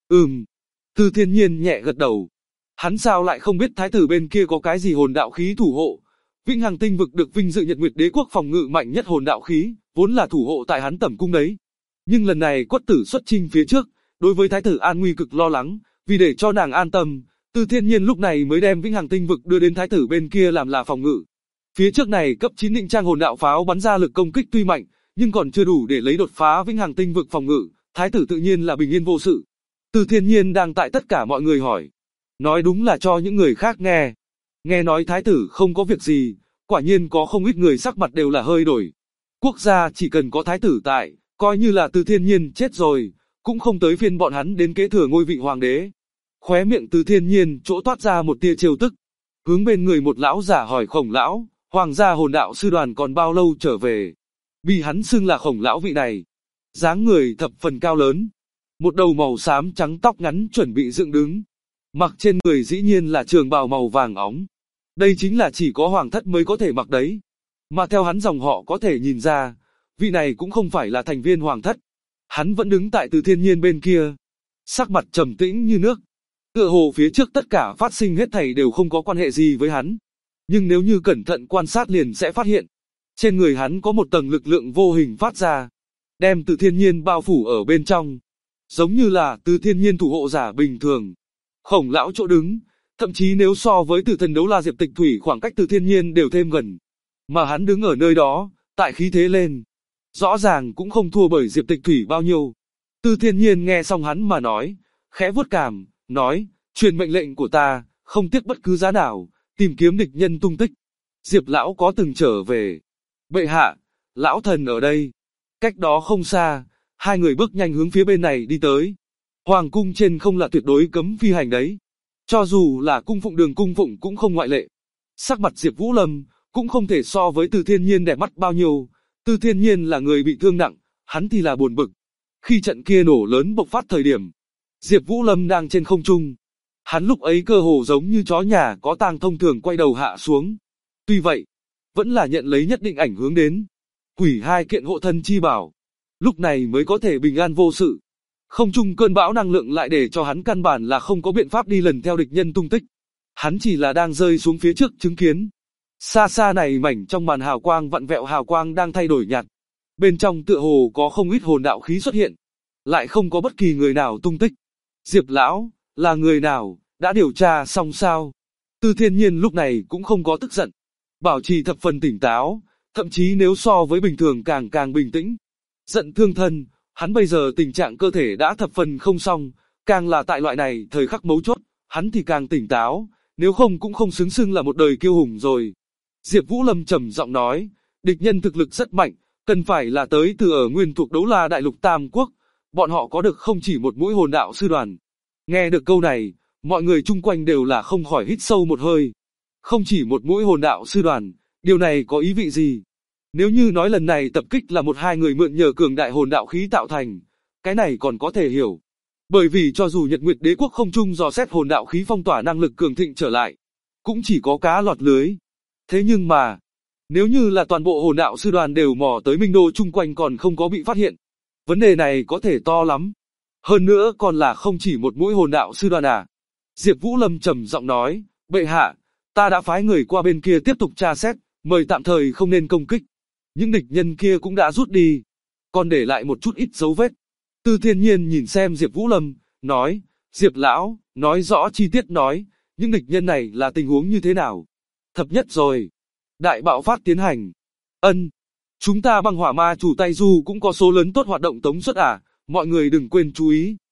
Từ Thiên Nhiên nhẹ gật đầu. Hắn sao lại không biết thái tử bên kia có cái gì hồn đạo khí thủ hộ? Vĩnh hằng tinh vực được vinh dự Nhật Nguyệt Đế quốc phòng ngự mạnh nhất hồn đạo khí, vốn là thủ hộ tại hắn tẩm cung đấy. Nhưng lần này Quất Tử xuất chinh phía trước, đối với thái tử an nguy cực lo lắng, vì để cho nàng an tâm, Từ Thiên Nhiên lúc này mới đem Vĩnh hằng tinh vực đưa đến thái tử bên kia làm là phòng ngự. Phía trước này cấp 9 định trang hồn đạo pháo bắn ra lực công kích tuy mạnh, nhưng còn chưa đủ để lấy đột phá Vĩnh hằng tinh vực phòng ngự, thái tử tự nhiên là bình yên vô sự. Từ Thiên Nhiên đang tại tất cả mọi người hỏi, nói đúng là cho những người khác nghe. Nghe nói thái tử không có việc gì, quả nhiên có không ít người sắc mặt đều là hơi đổi. Quốc gia chỉ cần có thái tử tại, coi như là Từ Thiên Nhiên chết rồi, cũng không tới phiên bọn hắn đến kế thừa ngôi vị hoàng đế. Khóe miệng Từ Thiên Nhiên chỗ toát ra một tia trêu tức, hướng bên người một lão giả hỏi Khổng lão, hoàng gia hồn đạo sư đoàn còn bao lâu trở về? Bị hắn xưng là Khổng lão vị này, dáng người thập phần cao lớn, một đầu màu xám trắng tóc ngắn chuẩn bị dựng đứng, mặc trên người dĩ nhiên là trường bào màu vàng óng. Đây chính là chỉ có hoàng thất mới có thể mặc đấy. Mà theo hắn dòng họ có thể nhìn ra, vị này cũng không phải là thành viên hoàng thất. Hắn vẫn đứng tại Từ Thiên Nhiên bên kia, sắc mặt trầm tĩnh như nước. Tựa hồ phía trước tất cả phát sinh hết thảy đều không có quan hệ gì với hắn. Nhưng nếu như cẩn thận quan sát liền sẽ phát hiện, trên người hắn có một tầng lực lượng vô hình phát ra, đem Từ Thiên Nhiên bao phủ ở bên trong, giống như là Từ Thiên Nhiên thủ hộ giả bình thường. Khổng lão chỗ đứng, thậm chí nếu so với Tử Thần Đấu La Diệp Tịch Thủy khoảng cách Từ Thiên Nhiên đều thêm gần, mà hắn đứng ở nơi đó, tại khí thế lên, rõ ràng cũng không thua bởi Diệp Tịch Thủy bao nhiêu. Từ Thiên Nhiên nghe xong hắn mà nói, khẽ vuốt cằm, nói, truyền mệnh lệnh của ta, không tiếc bất cứ giá nào, tìm kiếm địch nhân tung tích. Diệp lão có từng trở về. Bệ hạ, lão thần ở đây. Cách đó không xa, hai người bước nhanh hướng phía bên này đi tới. Hoàng cung trên không là tuyệt đối cấm phi hành đấy. Cho dù là cung phụng Đường cung phụng cũng không ngoại lệ. Sắc mặt Diệp Vũ Lâm cũng không thể so với Từ Thiên Nhiên đẹp mắt bao nhiêu. Từ Thiên Nhiên là người bị thương nặng, hắn thì là buồn bực. Khi trận kia nổ lớn bộc phát thời điểm, Diệp Vũ Lâm đang trên không trung. Hắn lúc ấy cơ hồ giống như chó nhà có tang thông thường quay đầu hạ xuống. Tuy vậy, vẫn là nhận lấy nhất định ảnh hưởng đến. Hủy hai kiện hộ thân chi bảo, lúc này mới có thể bình an vô sự. Không trung cơn bão năng lượng lại để cho hắn căn bản là không có biện pháp đi lần theo địch nhân tung tích. Hắn chỉ là đang rơi xuống phía trước chứng kiến. Xa xa này mảnh trong màn hào quang vặn vẹo hào quang đang thay đổi nhạt. Bên trong tựa hồ có không ít hồn đạo khí xuất hiện, lại không có bất kỳ người nào tung tích. Diệp lão, là người nào, đã điều tra xong sao? Từ Thiên Nhiên lúc này cũng không có tức giận, bảo trì thập phần tỉnh táo, thậm chí nếu so với bình thường càng bình tĩnh. Giận thương thân, hắn bây giờ tình trạng cơ thể đã thập phần không xong, càng là tại loại này thời khắc mấu chốt, hắn thì càng tỉnh táo, nếu không cũng không xứng xưng là một đời kiêu hùng rồi. Diệp Vũ Lâm trầm giọng nói, địch nhân thực lực rất mạnh, cần phải là tới từ ở nguyên thuộc Đấu La Đại Lục Tam Quốc, bọn họ có được không chỉ một mũi hồn đạo sư đoàn. Nghe được câu này, mọi người chung quanh đều là không khỏi hít sâu một hơi. Không chỉ một mũi hồn đạo sư đoàn, điều này có ý vị gì? Nếu như nói lần này tập kích là một hai người mượn nhờ cường đại hồn đạo khí tạo thành, cái này còn có thể hiểu. Bởi vì cho dù Nhật Nguyệt Đế quốc không chung dò xét hồn đạo khí phong tỏa năng lực cường thịnh trở lại, cũng chỉ có cá lọt lưới. Thế nhưng mà, nếu như là toàn bộ hồn đạo sư đoàn đều mò tới Minh Đô chung quanh còn không có bị phát hiện, vấn đề này có thể to lắm. Hơn nữa còn là không chỉ một mũi hồn đạo sư đoàn à. Diệp Vũ Lâm trầm giọng nói, bệ hạ, ta đã phái người qua bên kia tiếp tục tra xét, mời tạm thời không nên công kích. Những địch nhân kia cũng đã rút đi, còn để lại một chút ít dấu vết. Từ Thiên Nhiên nhìn xem Diệp Vũ Lâm, nói, Diệp lão, nói rõ chi tiết nói, những địch nhân này là tình huống như thế nào? Thập nhất rồi. Đại bạo phát tiến hành. Chúng ta băng hỏa ma chủ Tay Du cũng có số lớn tốt hoạt động tống suất à, mọi người đừng quên chú ý.